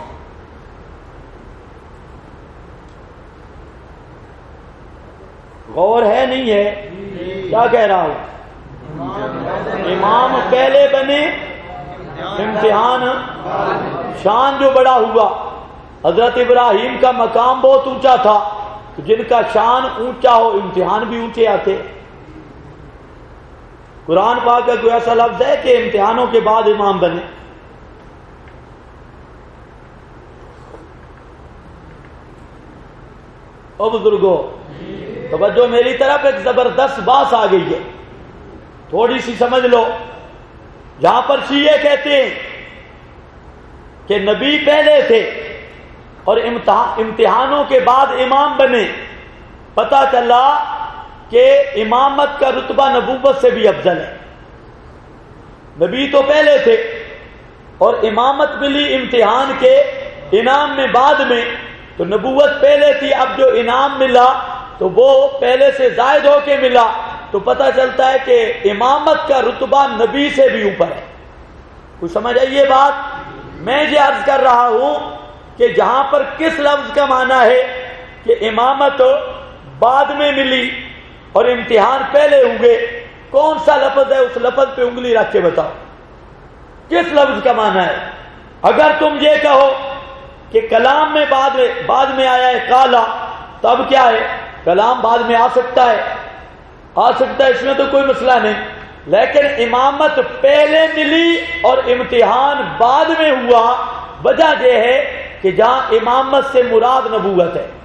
غور ہے نہیں ہے؟ کیا کہہ رہا ہوں؟ امام پہلے بنے، امتحان شان جو بڑا ہوا۔ حضرت ابراہیم کا مقام بہت اونچا تھا، تو جن کا شان اونچا ہو امتحان بھی اونچے آتے۔ قرآن پاک کا کوئی ایسا لفظ ہے کہ امتحانوں کے بعد امام بنے؟ او بزرگو، توجہ میری طرف، ایک زبردست بات آ گئی ہے، تھوڑی سی سمجھ لو۔ جہاں پر شیعہ کہتے ہیں کہ نبی پہلے تھے اور امتحانوں کے بعد امام بنے، پتہ چلا کہ امامت کا رتبہ نبوت سے بھی افضل ہے۔ نبی تو پہلے تھے اور امامت ملی امتحان کے انعام میں بعد میں، تو نبوت پہلے تھی، اب جو انعام ملا تو وہ پہلے سے زائد ہو کے ملا، تو پتہ چلتا ہے کہ امامت کا رتبہ نبی سے بھی اوپر ہے۔ کوئی سمجھ آئی یہ بات؟ میں یہ عرض کر رہا ہوں کہ جہاں پر کس لفظ کا معنی ہے کہ امامت بعد میں ملی اور امتحان پہلے ہوئے، کون سا لفظ ہے؟ اس لفظ پہ انگلی رکھ کے بتاؤ کس لفظ کا معنی ہے۔ اگر تم یہ کہو کہ کلام میں بعد میں آیا ہے قالا، تب کیا ہے؟ کلام بعد میں آ سکتا ہے، اس میں تو کوئی مسئلہ نہیں، لیکن امامت پہلے ملی اور امتحان بعد میں ہوا، وجہ یہ ہے کہ جہاں امامت سے مراد نبوت ہے۔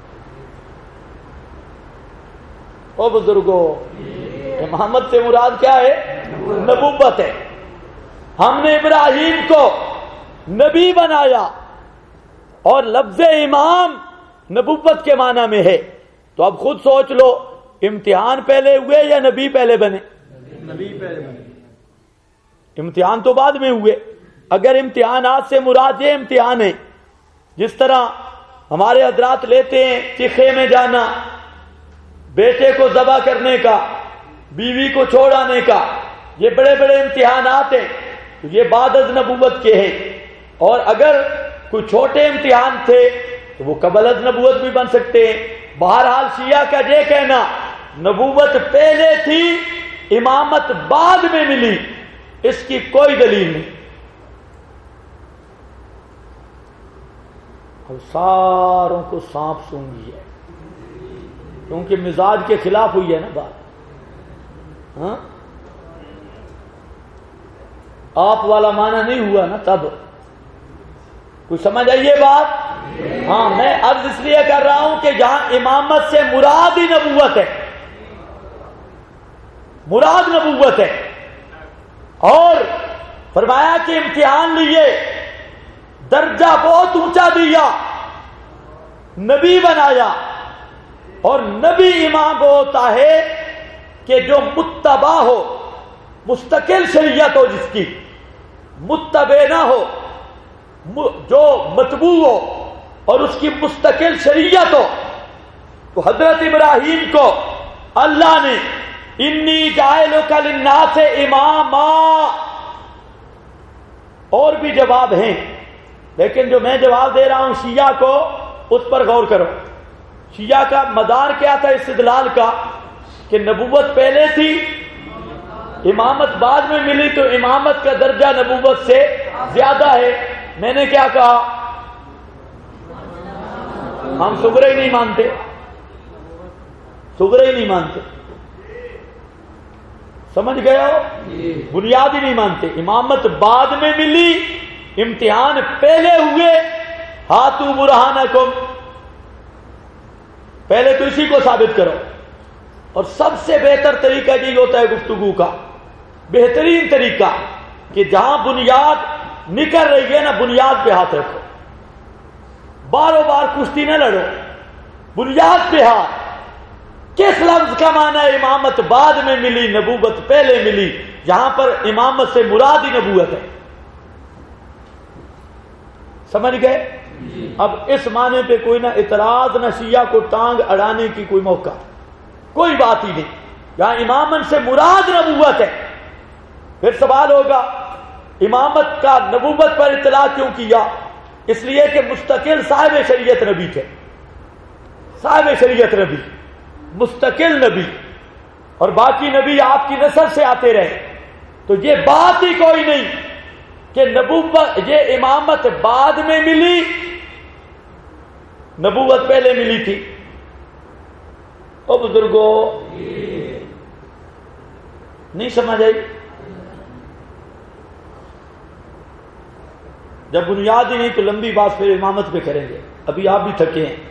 او بزرگو، امامت سے مراد کیا ہے؟ نبوت ہے۔ ہم نے ابراہیم کو نبی بنایا اور لفظ امام نبوت کے معنی میں ہے، تو اب خود سوچ لو، امتحان پہلے ہوئے یا نبی پہلے بنے؟ نبی پہلے بنے۔ امتحان تو بعد میں ہوئے۔ اگر امتحانات سے مراد یہ امتحان ہے، جس طرح ہمارے حضرات لیتے ہیں چیخے میں جانا، بیٹے کو ذبح کرنے کا، بیوی کو چھوڑ آنے کا، یہ بڑے بڑے امتحانات ہیں، تو یہ بعد از نبوت کے ہیں۔ اور اگر کوئی چھوٹے امتحان تھے تو وہ قبل از نبوت بھی بن سکتے ہیں۔ بہرحال شیعہ کا یہ کہنا نبوت پہلے تھی، امامت بعد میں ملی، اس کی کوئی دلیل نہیں۔ اور ساروں کو سانپ سونگھی ہے، کیونکہ مزاج کے خلاف ہوئی ہے نا بات۔ ہاں، آپ والا معنی نہیں ہوا نا تب۔ کوئی سمجھ آئی یہ بات؟ ہاں، میں عرض اس لیے کر رہا ہوں کہ جہاں امامت سے مراد ہی نبوت ہے، مراد نبوت ہے، اور فرمایا کہ امتحان لیے، درجہ بہت اونچا دیا، نبی بنایا، اور نبی امام وہ ہوتا ہے کہ جو متبع ہو، مستقل شریعت ہو، جس کی متبع نہ ہو، جو متبوع ہو اور اس کی مستقل شریعت ہو۔ تو حضرت ابراہیم کو اللہ نے انی جاعلک للناس اماما، اور بھی جواب ہیں، لیکن جو میں جواب دے رہا ہوں شیعہ کو، اس پر غور کرو۔ شیعہ کا مدار کیا تھا استدلال کا؟ کہ نبوت پہلے تھی، امامت بعد میں ملی، تو امامت کا درجہ نبوت سے زیادہ ہے۔ میں نے کیا کہا؟ ہم صغرا ہی نہیں مانتے، صغرا ہی نہیں مانتے. سمجھ گئے ہو؟ بنیاد ہی نہیں مانتے. امامت بعد میں ملی، امتحان پہلے ہوئے. ہاتھوں برہانکم، پہلے تو اسی کو ثابت کرو. اور سب سے بہتر طریقہ یہی ہوتا ہے گفتگو کا، بہترین طریقہ کہ جہاں بنیاد نکل رہی ہے نا، بنیاد پہ ہاتھ رکھو. باروں بار کشتی نہ لڑو، بنیاد پہ ہاتھ. کس لفظ کا معنی ہے امامت بعد میں ملی، نبوت پہلے ملی؟ جہاں پر امامت سے مراد ہی نبوت ہے. سمجھ گئے؟ اب اس معنی پہ کوئی نہ اعتراض، نہ شیعہ کو ٹانگ اڑانے کی کوئی موقع، کوئی بات ہی نہیں. جہاں امامت سے مراد نبوت ہے، پھر سوال ہوگا امامت کا نبوت پر اطلاع کیوں کیا؟ اس لیے کہ مستقل صاحب شریعت نبی تھے. صاحب شریعت نبی، مستقل نبی، اور باقی نبی آپ کی نسل سے آتے رہے. تو یہ بات ہی کوئی نہیں کہ نبوت، یہ امامت بعد میں ملی، نبوت پہلے ملی تھی. او بزرگوں، نہیں سمجھ آئی؟ جب بنیاد ہی نہیں تو لمبی بات پھر امامت پہ کریں گے. ابھی آپ بھی تھکے ہیں.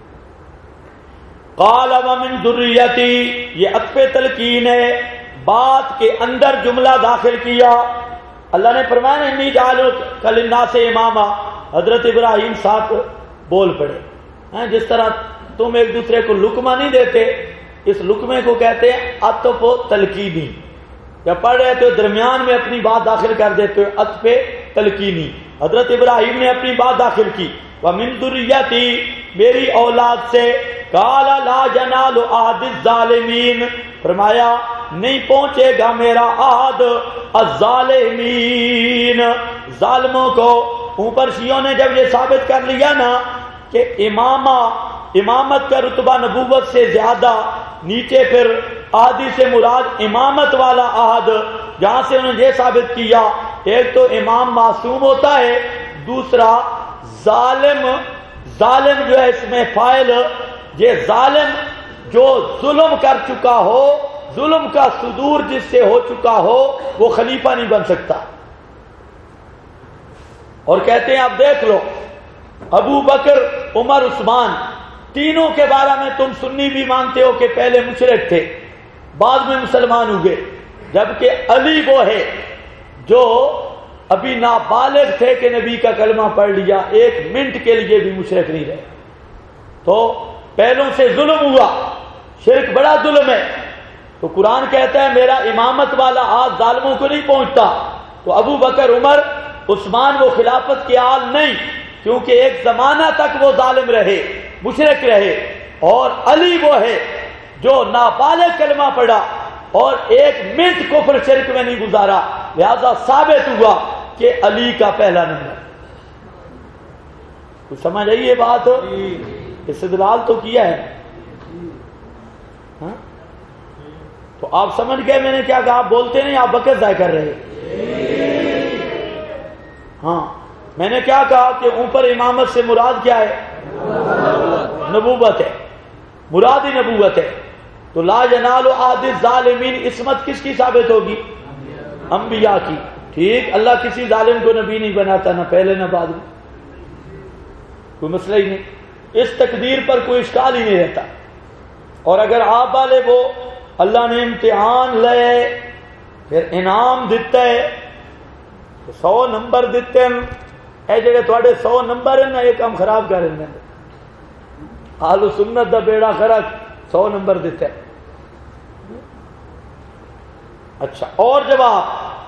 قال ومن ذریتی، یہ عطف تلقین ہے، بات کے اندر جملہ داخل کیا. اللہ نے فرمایا انی جعلک للناس اماما. حضرت ابراہیم ساتھ بول پڑے. جس طرح تم ایک دوسرے کو لقمہ نہیں دیتے، اس لقمے کو کہتے ہیں عطف تلقینی. یا پڑھ رہے تو درمیان میں اپنی بات داخل کر دیتے ہو، عطف تلقینی. حضرت ابراہیم نے اپنی بات داخل کی، ومن ذریتی، میری اولاد سے. قال لا ینال عہد الظالمین، فرمایا نہیں پہنچے گا میرا عہد الظالمین، ظالموں کو. اوپر شیعوں نے جب یہ ثابت کر لیا نا کہ امامت کا رتبہ نبوت سے زیادہ، نیچے پھر عہدی سے مراد امامت والا عہد، جہاں سے انہوں نے یہ ثابت کیا ایک تو امام معصوم ہوتا ہے، دوسرا ظالم جو ہے اس میں فاعل، یہ ظالم جو ظلم کر چکا ہو، ظلم کا صدور جس سے ہو چکا ہو، وہ خلیفہ نہیں بن سکتا. اور کہتے ہیں اب دیکھ لو، ابو بکر، عمر، عثمان، تینوں کے بارے میں تم سنی بھی مانتے ہو کہ پہلے مشرک تھے، بعد میں مسلمان ہوئے، جبکہ علی وہ ہے جو ابھی نابالغ تھے کہ نبی کا کلمہ پڑھ لیا، ایک منٹ کے لیے بھی مشرک نہیں رہے. تو پہلوں سے ظلم ہوا، شرک بڑا ظلم ہے. تو قرآن کہتا ہے میرا امامت والا آج ظالموں کو نہیں پہنچتا. تو ابو بکر، عمر، عثمان وہ خلافت کے آل نہیں، کیونکہ ایک زمانہ تک وہ ظالم رہے، مشرک رہے. اور علی وہ ہے جو نابالغ کلمہ پڑھا اور ایک منٹ کفر شرک میں نہیں گزارا، لہذا ثابت ہوا کہ علی کا پہلا نمبر. کچھ سمجھ آئی یہ بات؟ استدلال تو کیا ہے. ہاں؟ تو آپ سمجھ گئے میں نے کیا کہا؟ آپ بولتے نہیں، آپ وقت ضائع کر رہے. ہاں، میں نے کیا کہا کہ اوپر امامت سے مراد کیا ہے؟ نبوت ہے، مراد ہی نبوت ہے. تو لا ینال عہد الظالمین، عصمت کس کی ثابت ہوگی؟ انبیاء کی. ٹھیک، اللہ کسی ظالم کو نبی نہیں بناتا، نہ پہلے نہ بعد میں، کوئی مسئلہ ہی نہیں. اس تقدیر پر کوئی اشکال ہی نہیں رہتا. اور اگر آپ والے وہ اللہ نے امتحان لے پھر انعام دیتا ہے، 100 نمبر دیتے ہیں، اے جگہ تھوڑے 100 نمبر ہیں نا، یہ کام خراب کر رہے ہیں. اہل سنت دا بیڑا خرق 100 نمبر دیتا ہے. اچھا، اور جواب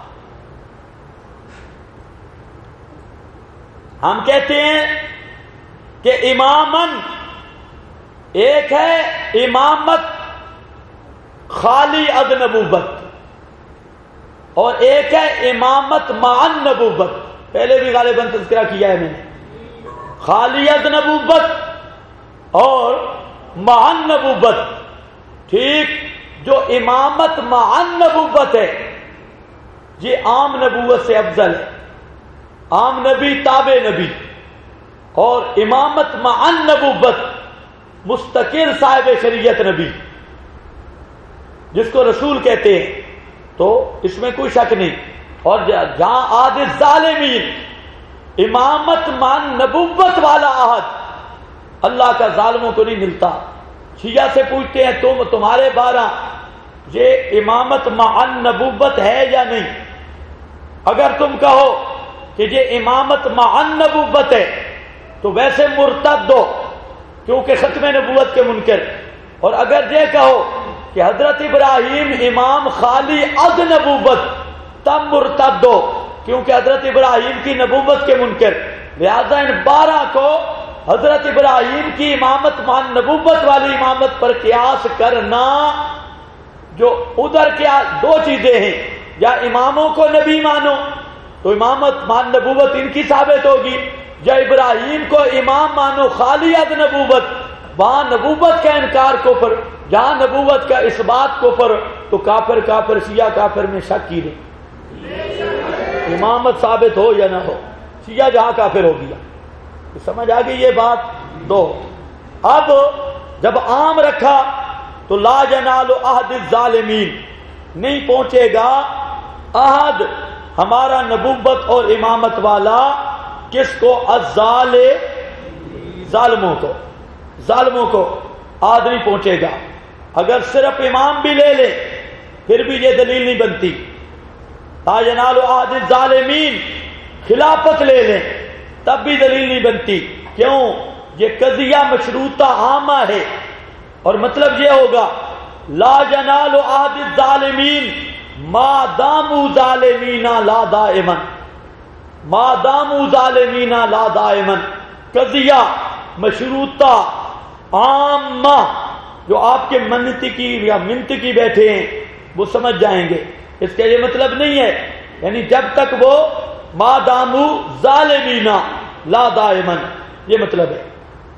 ہم کہتے ہیں کہ امامن ایک ہے امامت خالی از نبوت، اور ایک ہے امامت معن نبوت. پہلے بھی غالباً تذکرہ کیا ہے میں نے، خالی از نبوت اور معن نبوت. ٹھیک، جو امامت معن نبوت ہے یہ عام نبوت سے افضل ہے، عام نبی تابع نبی. اور امامت معن نبوت مستقل صاحب شریعت نبی، جس کو رسول کہتے ہیں، تو اس میں کوئی شک نہیں. اور جہاں عہد الظالمین، امامت مان نبوت والا عہد اللہ کا ظالموں کو نہیں ملتا. شیعہ سے پوچھتے ہیں تمہارے 12 یہ امامت معن نبوت ہے یا نہیں؟ اگر تم کہو کہ یہ امامت معن نبوت ہے تو ویسے مرتد ہو، کیونکہ ختم نبوت کے منکر. اور اگر یہ کہو کہ حضرت ابراہیم امام خالی از نبوت، تب مرتد ہو، کیونکہ حضرت ابراہیم کی نبوت کے منکر. لہذا ان 12 کو حضرت ابراہیم کی امامت مان نبوت والی امامت پر قیاس کرنا، جو ادھر کیا دو چیزیں ہیں، یا اماموں کو نبی مانو تو امامت مان نبوت ان کی ثابت ہوگی، یا ابراہیم کو امام مانو خالی از نبوت، وہاں نبوت کا انکار کفر، جہاں نبوت کا اس بات کفر، تو کافر کافر شیعہ کافر میں شک کی نہیں. امامت ثابت ہو یا نہ ہو، شیعہ جہاں کافر ہو گیا. سمجھ آ گئی یہ بات؟ دو. اب جب عام رکھا تو لا ینال عہد الظالمین، نہیں پہنچے گا عہد ہمارا نبوت اور امامت والا کس کو؟ ظالموں کو عہد نہیں پہنچے گا. اگر صرف امام بھی لے لیں پھر بھی یہ دلیل نہیں بنتی. لا ینال عہد الظالمین، خلافت لے لیں تب بھی دلیل نہیں بنتی. کیوں؟ یہ قضیہ مشروطہ عامہ ہے، اور مطلب یہ ہوگا لا ینال عہد الظالمین ما داموا ظالمین لا دائما، ما داموا ظالمین لا دائما. قضیہ مشروطہ عامہ جو آپ کے منطقی یا منطقی بیٹھے ہیں وہ سمجھ جائیں گے. اس کا یہ مطلب نہیں ہے یعنی جب تک وہ ما داموا ظالمین لا دائما، یہ مطلب ہے.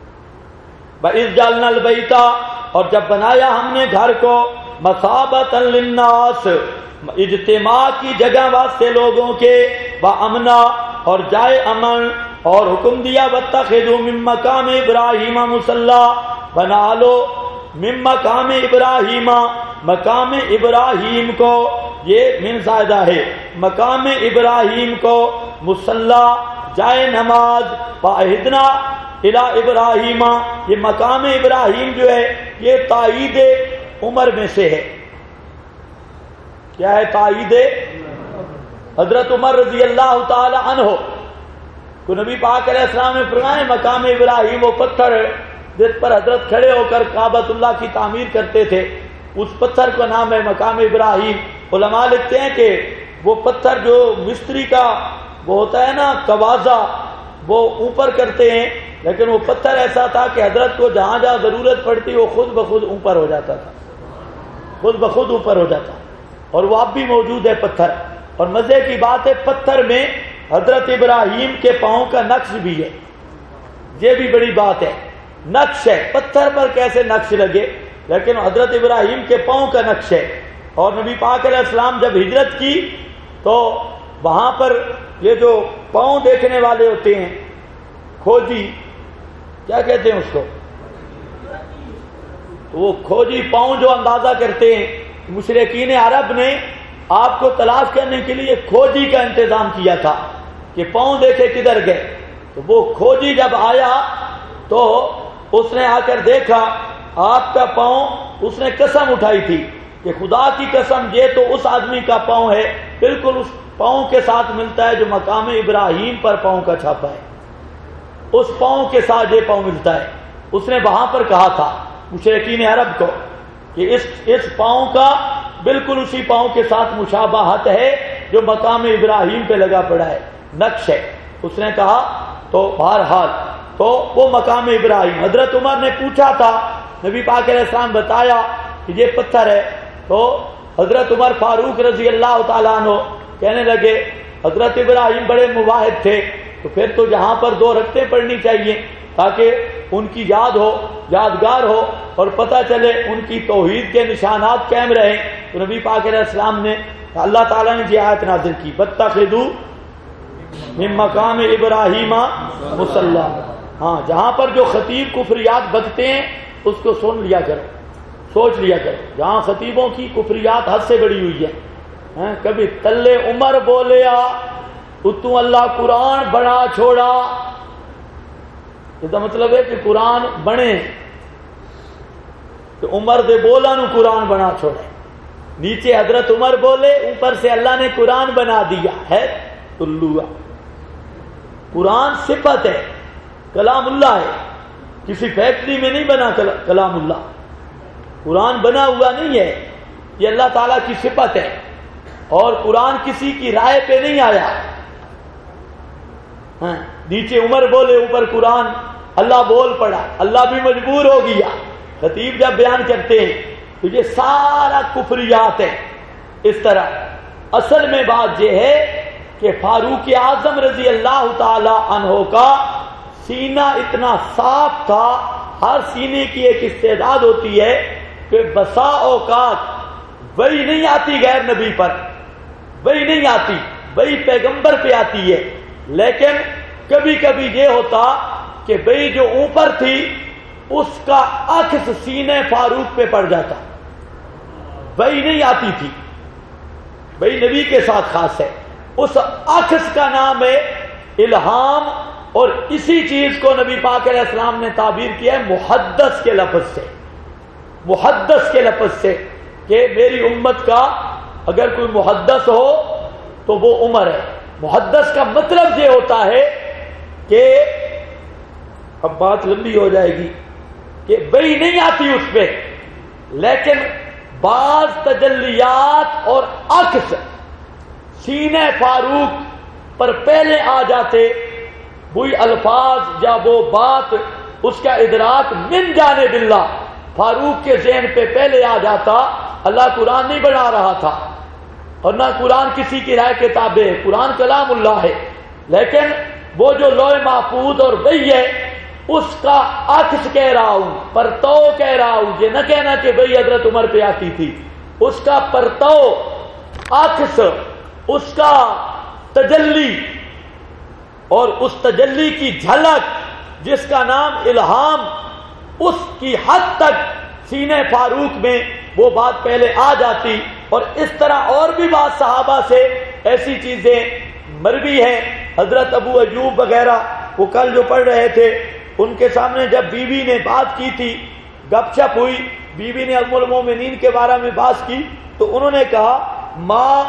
وَإِذْ جَعَلْنَا الْبَيْتَ، اور جب بنایا ہم نے گھر کو، مَثَابَةً لِلنَّاسِ، اجتماع کی جگہ واسطے لوگوں کے، وَأَمْنًا، اور جائے امن، اور حکم دیا وَاتَّخِذُوا مِن مَّقَامِ إِبْرَاهِيمَ مُصَلًّى، بنا لو من مقام ابراہیم، مقام ابراہیم کو، یہ من زائدہ ہے، مقام ابراہیم کو مصلی، جائے نماز، فَأَهِدْنَا إِلَىٰ ابراہیم، یہ مقام ابراہیم جو ہے یہ تائید عمر میں سے ہے. کیا ہے تائید؟ حضرت عمر رضی اللہ تعالی عنہ کو نبی پاک علیہ السلام نے فرمایا مقام ابراہیم وہ پتھر جس پر حضرت کھڑے ہو کر کعبۃ اللہ کی تعمیر کرتے تھے، اس پتھر کا نام ہے مقام ابراہیم. علماء لکھتے ہیں کہ وہ پتھر جو مستری کا وہ ہوتا ہے نا کوازہ، وہ اوپر کرتے ہیں، لیکن وہ پتھر ایسا تھا کہ حضرت کو جہاں جہاں ضرورت پڑتی وہ خود بخود اوپر ہو جاتا تھا، خود بخود اوپر ہو جاتا. اور وہ اب بھی موجود ہے پتھر. اور مزے کی بات ہے پتھر میں حضرت ابراہیم کے پاؤں کا نقش بھی ہے، یہ بھی بڑی بات ہے. نقش ہے، پتھر پر کیسے نقش لگے، لیکن حضرت ابراہیم کے پاؤں کا نقش ہے. اور نبی پاک علیہ السلام جب ہجرت کی تو وہاں پر یہ جو پاؤں دیکھنے والے ہوتے ہیں، کھوجی کیا کہتے ہیں اس کو، وہ کھوجی پاؤں جو اندازہ کرتے ہیں، مشرکین عرب نے آپ کو تلاش کرنے کے لیے کھوجی کا انتظام کیا تھا کہ پاؤں دیکھے کدھر گئے. تو وہ کھوجی جب آیا تو اس نے آ کر دیکھا آپ کا پاؤں، اس نے قسم اٹھائی تھی کہ خدا کی قسم یہ تو اس آدمی کا پاؤں ہے، بالکل اس پاؤں کے ساتھ ملتا ہے جو مقام ابراہیم پر پاؤں کا چھاپا ہے، اس پاؤں کے ساتھ یہ پاؤں ملتا ہے. اس نے وہاں پر کہا تھا مشرکین عرب کو کہ اس پاؤں کا بالکل اسی پاؤں کے ساتھ مشابہت ہے جو مقام ابراہیم پہ لگا پڑا ہے، نقش ہے. اس نے کہا تو بہرحال تو وہ مقام ابراہیم. حضرت عمر نے پوچھا تھا، نبی پاک علیہ السلام بتایا کہ یہ پتھر ہے. تو حضرت عمر فاروق رضی اللہ تعالیٰ عنہ کہنے لگے حضرت ابراہیم بڑے مواحد تھے، تو پھر تو یہاں پر 2 رکعتیں پڑھنی چاہیے تاکہ ان کی یاد ہو، یادگار ہو، اور پتہ چلے ان کی توحید کے نشانات قائم رہیں. تو نبی پاک علیہ السلام نے، اللہ تعالیٰ نے یہ آیت نازل کی وَاتَّخِذُوا مِن مَّقَامِ إِبْرَاهِيمَ مُصَلًّى. ہاں جہاں پر جو خطیب کفریات بکتے ہیں اس کو سن لیا کرو. سوچ لیا کرو، جہاں خطیبوں کی کفریات حد سے بڑی ہوئی ہے، کبھی تلے عمر بولیا اتوں اللہ قرآن بنا چھوڑا، یہ مطلب ہے کہ قرآن بنے تو عمر دے بولا نو قرآن بنا چھوڑے، نیچے حضرت عمر بولے اوپر سے اللہ نے قرآن بنا دیا ہے الوا۔ قرآن صفت ہے، کلام اللہ ہے، کسی فیکٹری میں نہیں بنا کلام اللہ، قرآن بنا ہوا نہیں ہے، یہ اللہ تعالیٰ کی صفت ہے، اور قرآن کسی کی رائے پہ نہیں آیا۔ نیچے عمر بولے اوپر قرآن، اللہ بول پڑا، اللہ بھی مجبور ہو گیا۔ خطیب جب بیان کرتے ہیں تو یہ سارا کفریات ہے۔ اس طرح اصل میں بات یہ ہے کہ فاروق اعظم رضی اللہ تعالی عنہ کا سینہ اتنا صاف تھا، ہر سینے کی ایک استعداد ہوتی ہے کہ بسا اوقات وحی نہیں آتی غیر نبی پر، وحی نہیں آتی، وحی پیغمبر پہ آتی ہے، لیکن کبھی کبھی یہ ہوتا کہ وحی جو اوپر تھی اس کا عکس سینے فاروق پہ پڑ جاتا، وحی نہیں آتی تھی، وحی نبی کے ساتھ خاص ہے، اس عکس کا نام ہے الہام، اور اسی چیز کو نبی پاک علیہ السلام نے تعبیر کیا ہے محدث کے لفظ سے، محدث کے لفظ سے، کہ میری امت کا اگر کوئی محدث ہو تو وہ عمر ہے۔ محدث کا مطلب یہ ہوتا ہے کہ اب بات لمبی ہو جائے گی کہ وحی نہیں آتی اس پہ، لیکن بعض تجلیات اور عکس سینہ فاروق پر پہلے آ جاتے، وہی الفاظ یا وہ بات، اس کا ادراک من جانب اللہ فاروق کے ذہن پہ پہلے آ جاتا۔ اللہ قرآن نہیں بنا رہا تھا، اور نہ قرآن کسی کی رائے کے تابع ہے، قرآن کلام اللہ ہے، لیکن وہ جو لوح محفوظ اور وحی ہے اس کا عکس کہہ رہا ہوں، پرتو کہہ رہا ہوں، یہ نہ کہنا کہ وحی حضرت عمر پہ آتی تھی، اس کا پرتو، عکس، اس کا تجلی، اور اس تجلی کی جھلک جس کا نام الہام، اس کی حد تک سینے فاروق میں وہ بات پہلے آ جاتی۔ اور اس طرح اور بھی بات صحابہ سے ایسی چیزیں مروی ہیں، حضرت ابو ایوب وغیرہ، وہ کل جو پڑھ رہے تھے، ان کے سامنے جب بیوی نے بات کی تھی، گپ شپ ہوئی، بیوی نے ام المومنین کے بارے میں بات کی، تو انہوں نے کہا ماں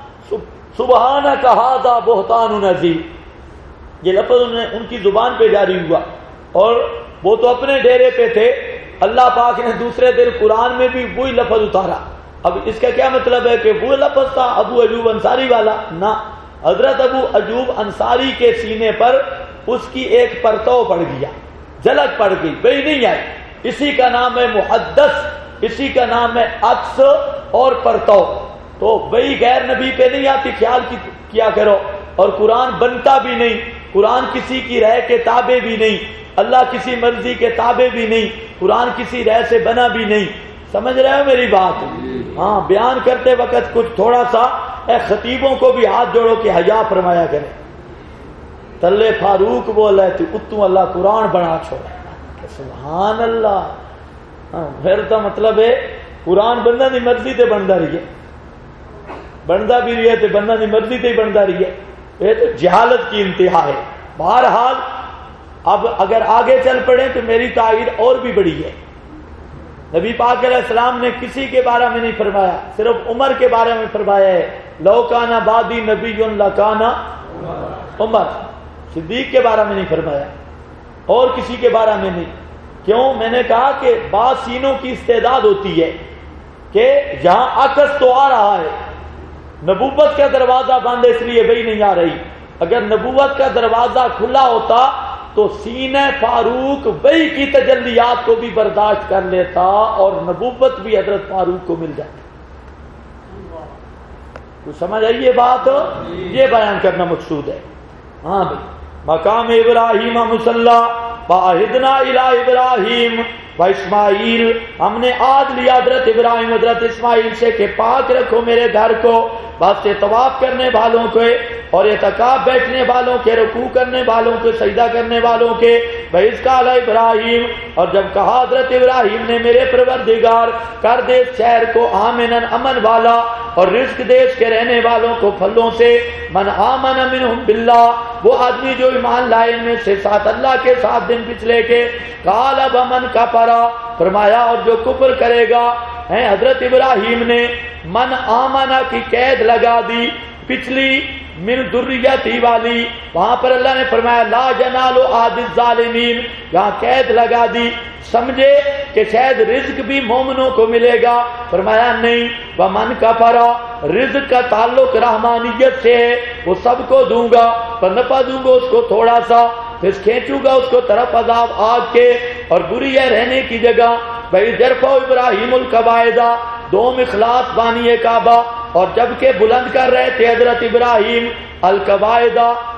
سبحانک ھذا بہتان عظیم، یہ لفظ ان کی زبان پہ جاری ہوا، اور وہ تو اپنے ڈیرے پہ تھے، اللہ پاک نے دوسرے دن قرآن میں بھی وہی لفظ اتارا۔ اب اس کا کیا مطلب ہے کہ وہ لفظ تھا ابو ایوب انصاری والا؟ نہ، حضرت ابو ایوب انصاری کے سینے پر اس کی ایک پرتو پڑ گیا، جھلک پڑ گئی، وہی نہیں آئی۔ اسی کا نام ہے محدث، اسی کا نام ہے عکس اور پرتو۔ تو وہی غیر نبی پہ نہیں آتی، خیال کیا کرو، اور قرآن بنتا بھی نہیں، قرآن کسی کی رائے کے تابع بھی نہیں، اللہ کسی مرضی کے تابع بھی نہیں، قرآن کسی رائے سے بنا بھی نہیں۔ سمجھ رہے ہو میری بات؟ ہاں، بیان کرتے وقت کچھ تھوڑا سا اے خطیبوں کو بھی ہاتھ جوڑو کہ حیا فرمایا کرے۔ تلے فاروق بول رہے تھے اتوں اللہ قرآن بنا چھوڑا، سبحان اللہ۔ پھر تو مطلب ہے قرآن بندہ دی مرضی تے بنتا رہی ہے، بنتا بھی رہی ہے تے بندہ دی مرضی تے ہی بنتا رہی ہے، یہ تو جہالت کی انتہا ہے۔ بہرحال اب اگر آگے چل پڑے تو میری تائید اور بھی بڑی ہے۔ نبی پاک علیہ السلام نے کسی کے بارے میں نہیں فرمایا، صرف عمر کے بارے میں فرمایا ہے، لو کانا بعدی نبی لکانا عمر۔ صدیق کے بارے میں نہیں فرمایا، اور کسی کے بارے میں نہیں۔ کیوں؟ میں نے کہا کہ بعض سینوں کی استعداد ہوتی ہے کہ جہاں عکس تو آ رہا ہے، نبوت کا دروازہ بند ہے اس لیے وہی نہیں آ رہی، اگر نبوت کا دروازہ کھلا ہوتا تو سینہ فاروق وحی کی تجلیات کو بھی برداشت کر لیتا اور نبوت بھی حضرت فاروق کو مل جاتی۔ تو سمجھ آئیے بات، یہ بیان کرنا مقصود ہے۔ ہاں بھائی، مقام ابراہیم مصلی وعہدنا الی ابراہیم و اسماعیل، ہم نے عہد لیا حضرت ابراہیم حضرت اسماعیل سے کہ پاک رکھو میرے گھر کو واسطے طواف کرنے والوں کو اور اعتکاف بیٹھنے والوں کے، رکوع کرنے والوں کے، سجدہ کرنے والوں کے۔ وَإِذْ قَالَ ابراہیم، اور جب کہا حضرت ابراہیم نے میرے پروردگار کر دے اس شہر کو آمنن امن والا، اور رزق دے اس کے رہنے والوں کو پھلوں سے۔ من آمن منہم باللہ، وہ آدمی جو ایمان لائے ان میں سے ساتھ اللہ کے 7 دن پچھلے کے۔ قال ومن کفر، فرمایا اور جو کفر کرے گا۔ حضرت ابراہیم نے من آمنہ کی قید لگا دی پچھلی من ذریتی والی، وہاں پر اللہ نے فرمایا لا ینال عہد الظالمین، یہاں قید لگا دی، سمجھے کہ شاید رزق بھی مومنوں کو ملے گا، فرمایا نہیں۔ ومن کفر، رزق کا تعلق رحمانیت سے ہے، وہ سب کو دوں گا، پر نفع دوں گا اس کو تھوڑا سا، پھر کھینچوں گا اس کو طرف عذاب آگ کے، اور بری ہے رہنے کی جگہ۔ بھائی جرفا ابراہیم القواعد، دوم اخلاص بانی کعبہ، اور جب کہ بلند کر رہے تھے حضرت ابراہیم القواعد،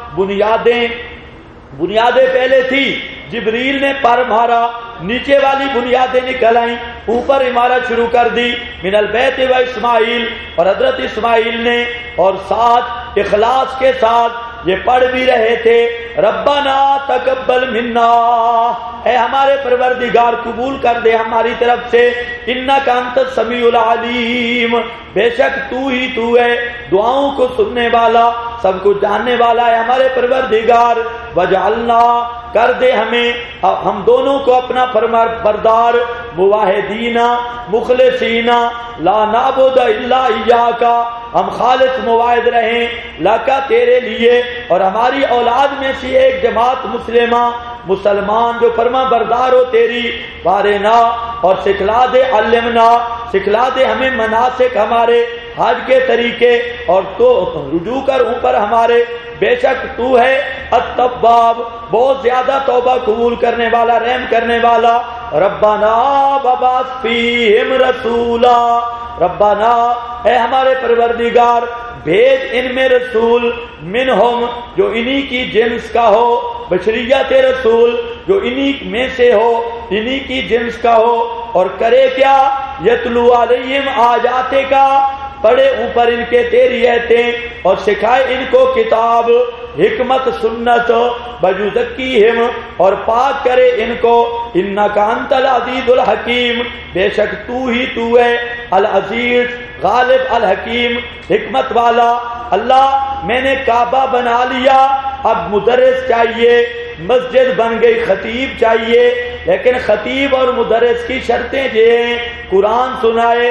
بنیادیں پہلے تھی، جبریل نے پر مارا، نیچے والی بنیادیں نکل آئیں، اوپر عمارت شروع کر دی، من البیت و اسماعیل، اور حضرت اسماعیل نے، اور ساتھ اخلاص کے ساتھ یہ پڑھ بھی رہے تھے ربنا تقبل منا، اے ہمارے پروردگار قبول کر دے ہماری طرف سے، انک انت السمیع العلیم، بے شک تو ہی تو ہے دعاؤں کو سننے والا، سب کچھ جاننے والا ہے ہمارے پروردگار۔ وجعلنا، کر دے ہمیں، ہم دونوں کو اپنا فرما بردار، موحدین مخلصین، لا نعبد الا ایاک، ہم خالص موحد رہیں لکا تیرے لیے، اور ہماری اولاد میں سے ایک جماعت مسلمہ، مسلمان جو فرما بردار ہو تیری، بارنا، اور سکھلا دے، علمنا، سکھلا دے ہمیں مناسک ہمارے حج کے طریقے، اور تو رجوع کر اوپر ہمارے، بے شک تو ہے التواب، بہت زیادہ توبہ قبول کرنے والا، رحم کرنے والا۔ ربنا وبعث فیہم رسولا، ربنا، اے ہمارے پروردگار بھیج ان میں رسول، منہم، جو انہی کی جنس کا ہو، بشریت رسول جو انہی میں سے ہو، انہی کی جنس کا ہو، اور کرے کیا، یتلو علیہم آیاتک کا، پڑھے اوپر ان کے تیری ایتیں، اور سکھائے ان کو کتاب، حکمت، سنت، بجزکیہم، اور پاک کرے ان کو، انک انت العزیز الحکیم، بے شک تو ہی تو ہے العزیز، غالب، الحکیم، حکمت والا۔ اللہ میں نے کعبہ بنا لیا، اب مدرس چاہیے، مسجد بن گئی، خطیب چاہیے، لیکن خطیب اور مدرس کی شرطیں یہ ہیں، قرآن سنائے،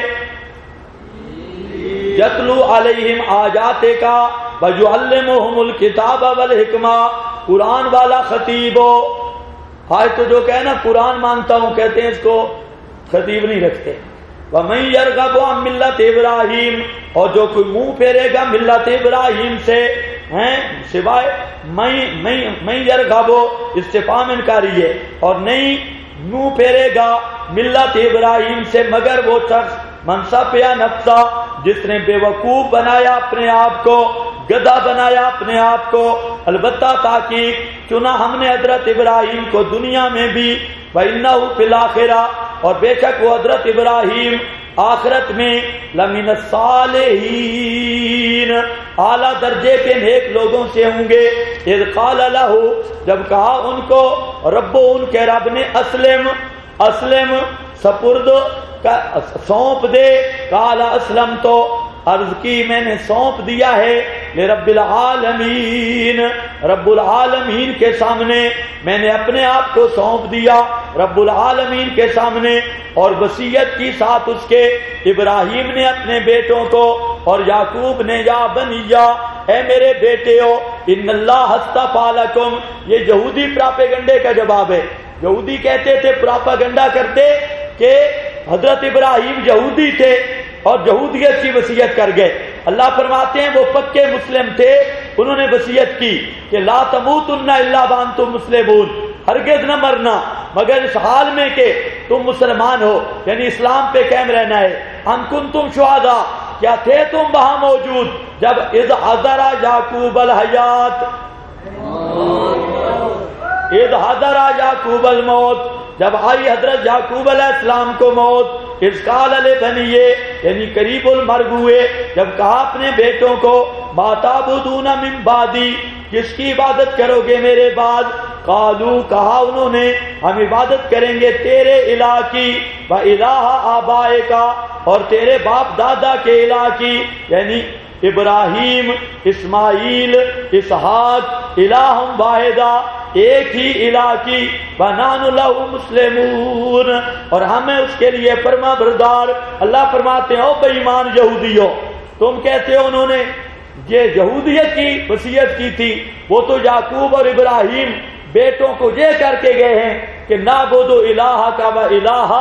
یتلو علیہم آیاتک ویعلمہم الکتاب والحکمہ، قرآن والا خطیب ہو۔ آج تو جو کہنا قرآن مانتا ہوں کہتے ہیں اس کو خطیب نہیں رکھتے۔ وَمَن يَرْغَبُ عَن مِّلَّةِ ابراہیم، اور جو کوئی منہ پھیرے گا ملت ابراہیم سے، ہیں سوائے میں یرغب، استفہام انکاری ہے، اور نہیں منہ پھیرے گا ملت ابراہیم سے مگر وہ شخص منصب یا نفسا، جس نے بے وقوف بنایا اپنے آپ کو، گدھا بنایا اپنے آپ کو، البتہ تحقیق چنا ہم نے حضرت ابراہیم کو دنیا میں بھی، وَإِنَّهُ فِي الْآخِرَةِ، اور بے شک وہ حضرت ابراہیم آخرت میں لمن الصالحین، اعلیٰ درجے کے نیک لوگوں سے ہوں گے۔ اذ قال لہ، جب کہا ان کو رب، ان کے رب نے، اسلم، سپرد، سونپ دے، قال اسلم، تو عرض کی میں نے سونپ دیا ہے، لرب العالمین، رب العالمین کے سامنے میں نے اپنے آپ کو سونپ دیا، رب العالمین کے سامنے، اور وصیت کی ساتھ اس کے، ابراہیم نے اپنے بیٹوں کو، اور یعقوب نے، یا بنیا، اے میرے بیٹے ہو، ان اللہ اصطفیٰ لکم، یہ یہودی پراپیگنڈے کا جواب ہے۔ یہودی کہتے تھے، پراپیگنڈا کرتے کہ حضرت ابراہیم یہودی تھے اور یہودیت کی وصیت کر گئے۔ اللہ فرماتے ہیں وہ پکے مسلم تھے، انہوں نے وصیت کی کہ لا تموتن الا وانتم مسلمون، ہرگز نہ مرنا مگر اس حال میں کہ تم مسلمان ہو، یعنی اسلام پہ قائم رہنا ہے۔ ان کنتم شہداء، کیا تھے تم وہاں موجود جب اذ حضر یعقوب الحیات، اذ حضر یعقوب الموت، جب آئی حضرت یعقوب علیہ السلام کو موت، اذ قال لبنیہ، یعنی قریب المرگ ہوئے، جب کہا اپنے بیٹوں کو، ما تعبدون من بعدی، جس کی عبادت کرو گے میرے بعد. قالو، کہا انہوں نے، ہم عبادت کریں گے تیرے الہ کی، و الہ آبائے کا، اور تیرے باپ دادا کے الہ کی، یعنی ابراہیم، اسماعیل، اسحاق، الہ واحدہ، ایک ہی الہ کی. وَنَحْنُ لَهُ مُسْلِمُونَ، اور ہمیں اس کے لیے فرما بردار. اللہ فرماتے ہیں او بے ایمان یہودیوں، تم کہتے ہو انہوں نے یہ یہودیت کی وصیت کی تھی، وہ تو یعقوب اور ابراہیم بیٹوں کو یہ کر کے گئے ہیں کہ نعبد الہ کا و الہ،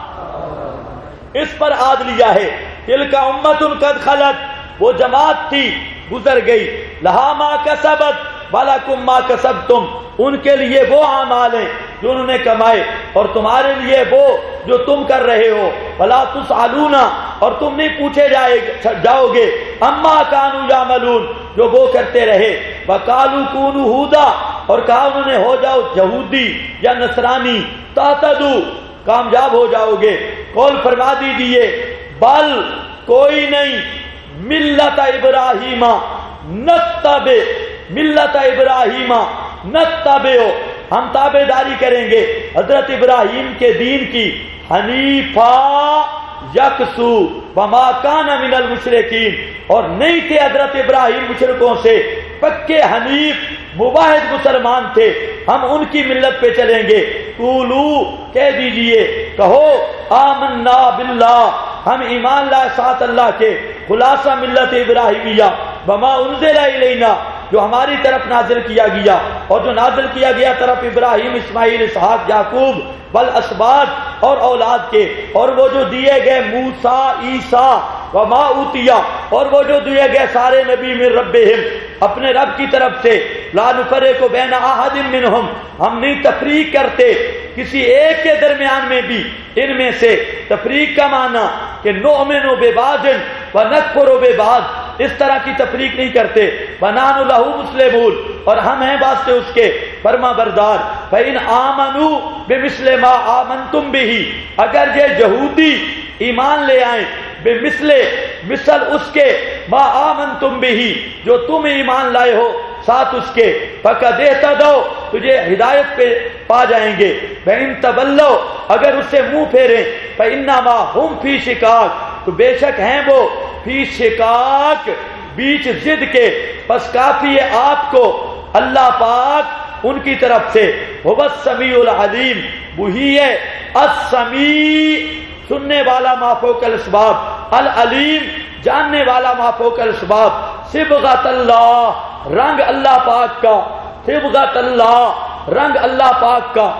اس پر عاد لیا ہے. تلک امۃ قد خلت، وہ جماعت تھی گزر گئی، لہا ما کسبت ولکم ما کسبتم، ان کے لیے وہ اعمال ہیں جو انہوں نے کمائے اور تمہارے لیے وہ جو تم کر رہے ہو. ولا تسألون، اور تم نہیں پوچھے جاؤ گے، اما کانوا یعملون، جو وہ کرتے رہے. وقالوا کونوا ھودا، اور کہا انہوں نے ہو جاؤ یہودی یا نصرانی، تہتدوا، کامیاب ہو جاؤ گے. قول فرما دیجیے بل، کوئی نہیں، ملت ابراہیم نتبع، ملت ابراہیم نتبع، ہم تابع داری کریں گے حضرت ابراہیم کے دین کی. حنیفا یکسو وما کان من المشرکین، اور نہیں تھے حضرت ابراہیم مشرکوں سے، پکے حنیف مباحث مسلمان تھے، ہم ان کی ملت پہ چلیں گے. قولو، کہہ دیجئے، کہو، آمنا باللہ، ہم ایمان لائے ساتھ اللہ کے. خلاصہ ملت ابراہیمیہ، وما انزل الینا، جو ہماری طرف نازل کیا گیا، اور جو نازل کیا گیا طرف ابراہیم، اسماعیل، اسحاق، یعقوب، والاسباط، اور اولاد کے، اور وہ جو دیے گئے موسیٰ، عیسیٰ، وما اوتیا، اور وہ جو دیے گئے سارے نبی من ربہم، اپنے رب کی طرف سے. لا نفرق بین احد منہم، ہم نہیں تفریق کرتے کسی ایک کے درمیان میں بھی ان میں سے. تفریق کا معنی کہ نؤمن ببعض ونکفر ببعض، اس طرح کی تفریق نہیں کرتے. وَنَحْنُ لَهُ مُسْلِمُونَ، اور ہم ہیں واسطے اس کے فرما بردار. فَإِنْ آمَنُوا بِمِثْلِ مَا آمَنْتُمْ بِهِ، اگر یہ یہودی ایمان لے آئیں مثل اس کے، ما آمنتم بِهِ، جو تم ایمان لائے ہو ساتھ اس کے، فَقَدْ اهْتَدَوْا، تجھے ہدایت پہ پا جائیں گے. وَإِنْ تَوَلَّوْا، اگر اس سے منہ پھیریں، فَإِنَّمَا هُمْ فِي شِقَاقٍ، تو بے شک ہیں وہ فی شقاق، بیچ ضد کے. پس کافی ہے آپ کو اللہ پاک ان کی طرف سے. هو السمیع العلیم، وہی ہے السمیع، سننے والا ما فوق الاسباب، العلیم، جاننے والا ما فوق الاسباب. صبغۃ اللہ، رنگ اللہ پاک کا، صبغۃ اللہ، رنگ اللہ پاک کا.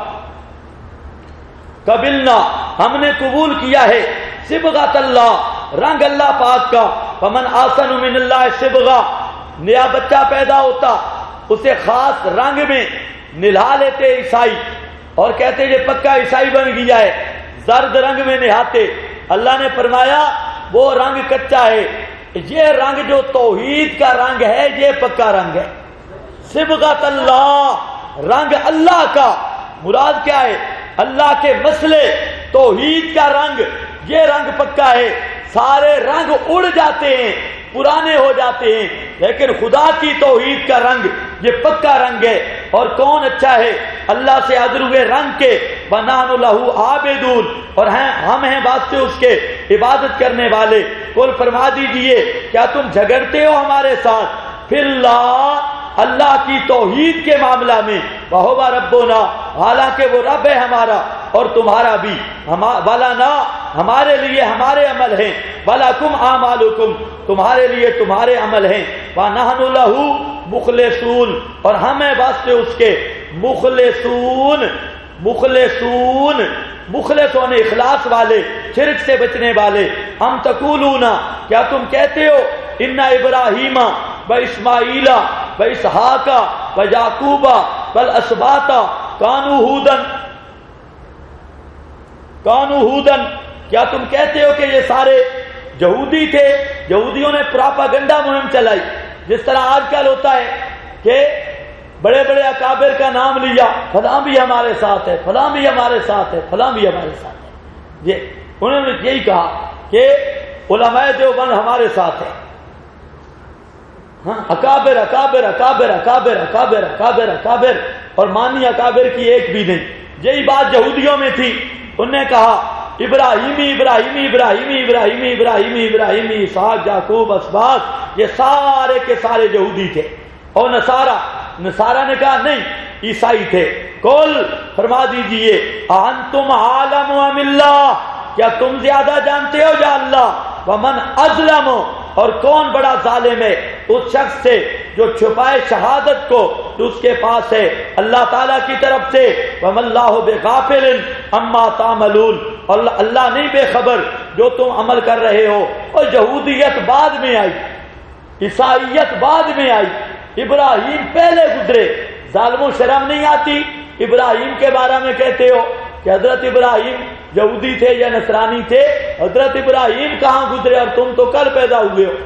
قبلنا، ہم نے قبول کیا ہے، صبغۃ اللہ، رنگ اللہ پاک کا. فمن احسن من اللہ صبغہ، نیا بچہ پیدا ہوتا اسے خاص رنگ میں نہلا لیتے عیسائی، اور کہتے یہ پکا عیسائی بن گیا ہے، زرد رنگ میں نہاتے. اللہ نے فرمایا وہ رنگ کچا ہے، یہ رنگ جو توحید کا رنگ ہے یہ پکا رنگ ہے. صبغۃ اللہ، رنگ اللہ کا، مراد کیا ہے؟ اللہ کے مسئلے توحید کا رنگ، یہ رنگ پکا ہے. سارے رنگ اڑ جاتے ہیں، پرانے ہو جاتے ہیں، لیکن خدا کی توحید کا رنگ یہ پکا رنگ ہے. اور کون اچھا ہے اللہ سے ادر ہوئے رنگ کے. وَنَحْنُ لَهُ عَابِدُونَ، اور ہم ہیں واسطے اس کے عبادت کرنے والے. قل فرما دیجئے کیا تم جھگڑتے ہو ہمارے ساتھ فی اللہ، اللہ کی توحید کے معاملہ میں؟ وَهُوَ رَبُّنَا، حالانکہ وہ رب ہے ہمارا اور تمہارا بھی. وَلَنَا، ہمارے لیے ہمارے عمل ہیں، وَلَكُمْ أَعْمَالُكُمْ، تمہارے لیے تمہارے عمل ہیں. وَنَحْنُ لَهُ مخلصون، اور ہمیں واسطے اس کے مخلصون. مخلصون، مخلص ہونے اخلاص والے، شرک سے بچنے والے. ہم تقولون، کیا تم کہتے ہو، ان ابراہیم و اسماعیل و اسحاق و یعقوب والاسباط کانوا ہودن، کیا تم کہتے ہو کہ یہ سارے یہودی تھے؟ یہودیوں نے پراپاگنڈا مہم چلائی، جس طرح آج کل ہوتا ہے کہ بڑے بڑے اکابر کا نام لیا، فلاں بھی ہمارے ساتھ ہے، فلاں بھی ہمارے ساتھ ہے، فلاں بھی ہمارے ساتھ ہے. یہ انہوں نے یہی کہا کہ علماء دیوبند ہمارے ساتھ ہے، ہاں اکابر اکابر اکابر اکابر اکابر اکابر اکابر، اور مانی اکابر کی ایک بھی نہیں. یہی بات یہودیوں میں تھی. انہوں نے کہا ابراہیمی ابراہیمی ابراہیمی ابراہیمی ابراہیمی ابراہیمی اسحاق یعقوب اسباط، یہ سارے کے سارے یہودی تھے. اور نصارہ نے کہا نہیں، عیسائی تھے. قل فرما دیجئے انتم عالم ام اللہ، کیا تم زیادہ جانتے ہو یا اللہ؟ ومن اظلم، اور کون بڑا ظالم ہے اس شخص سے جو چھپائے شہادت کو جو اس کے پاس ہے اللہ تعالیٰ کی طرف سے. وما اللہ بغافل عما تعملون، اور اللہ نہیں بے خبر جو تم عمل کر رہے ہو. اور یہودیت بعد میں آئی، عیسائیت بعد میں آئی، ابراہیم پہلے گزرے. ظالموں شرم نہیں آتی؟ ابراہیم کے بارے میں کہتے ہو کہ حضرت ابراہیم یہودی تھے یا نصرانی تھے؟ حضرت ابراہیم کہاں گزرے اور تم تو کل پیدا ہوئے ہو.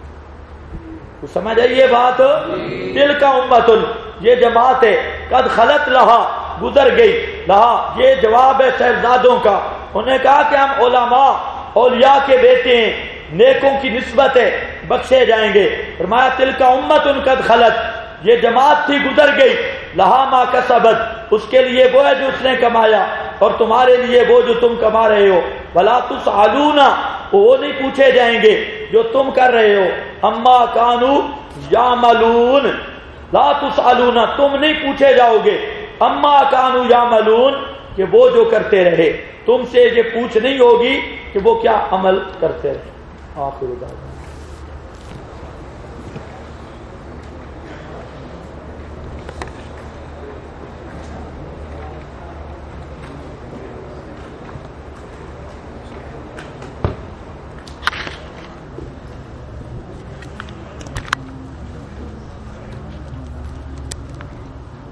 سمجھ آئیے بات؟ دل کا امتن، یہ جماعت ہے. قد خلت لہا، گزر گئی. لہا یہ جواب ہے صاحبزادوں کا. انہوں نے کہا کہ ہم علماء اولیاء کے بیٹے ہیں، نیکوں کی نسبت ہے، بخشے جائیں گے. فرمایا تل کا امتن قد خلت، یہ جماعت تھی گزر گئی. لہا ما کسبت، اس کے لیے وہ ہے جو اس نے کمایا، اور تمہارے لیے وہ جو تم کما رہے ہو. ولا تسألون، وہ نہیں پوچھے جائیں گے جو تم کر رہے ہو. اما کانوا یعملون، لا تسألون، تم نہیں پوچھے جاؤ گے. اما کانوا یعملون، کہ وہ جو کرتے رہے. تم سے یہ پوچھ نہیں ہوگی کہ وہ کیا عمل کرتے رہے. آخر دعوانا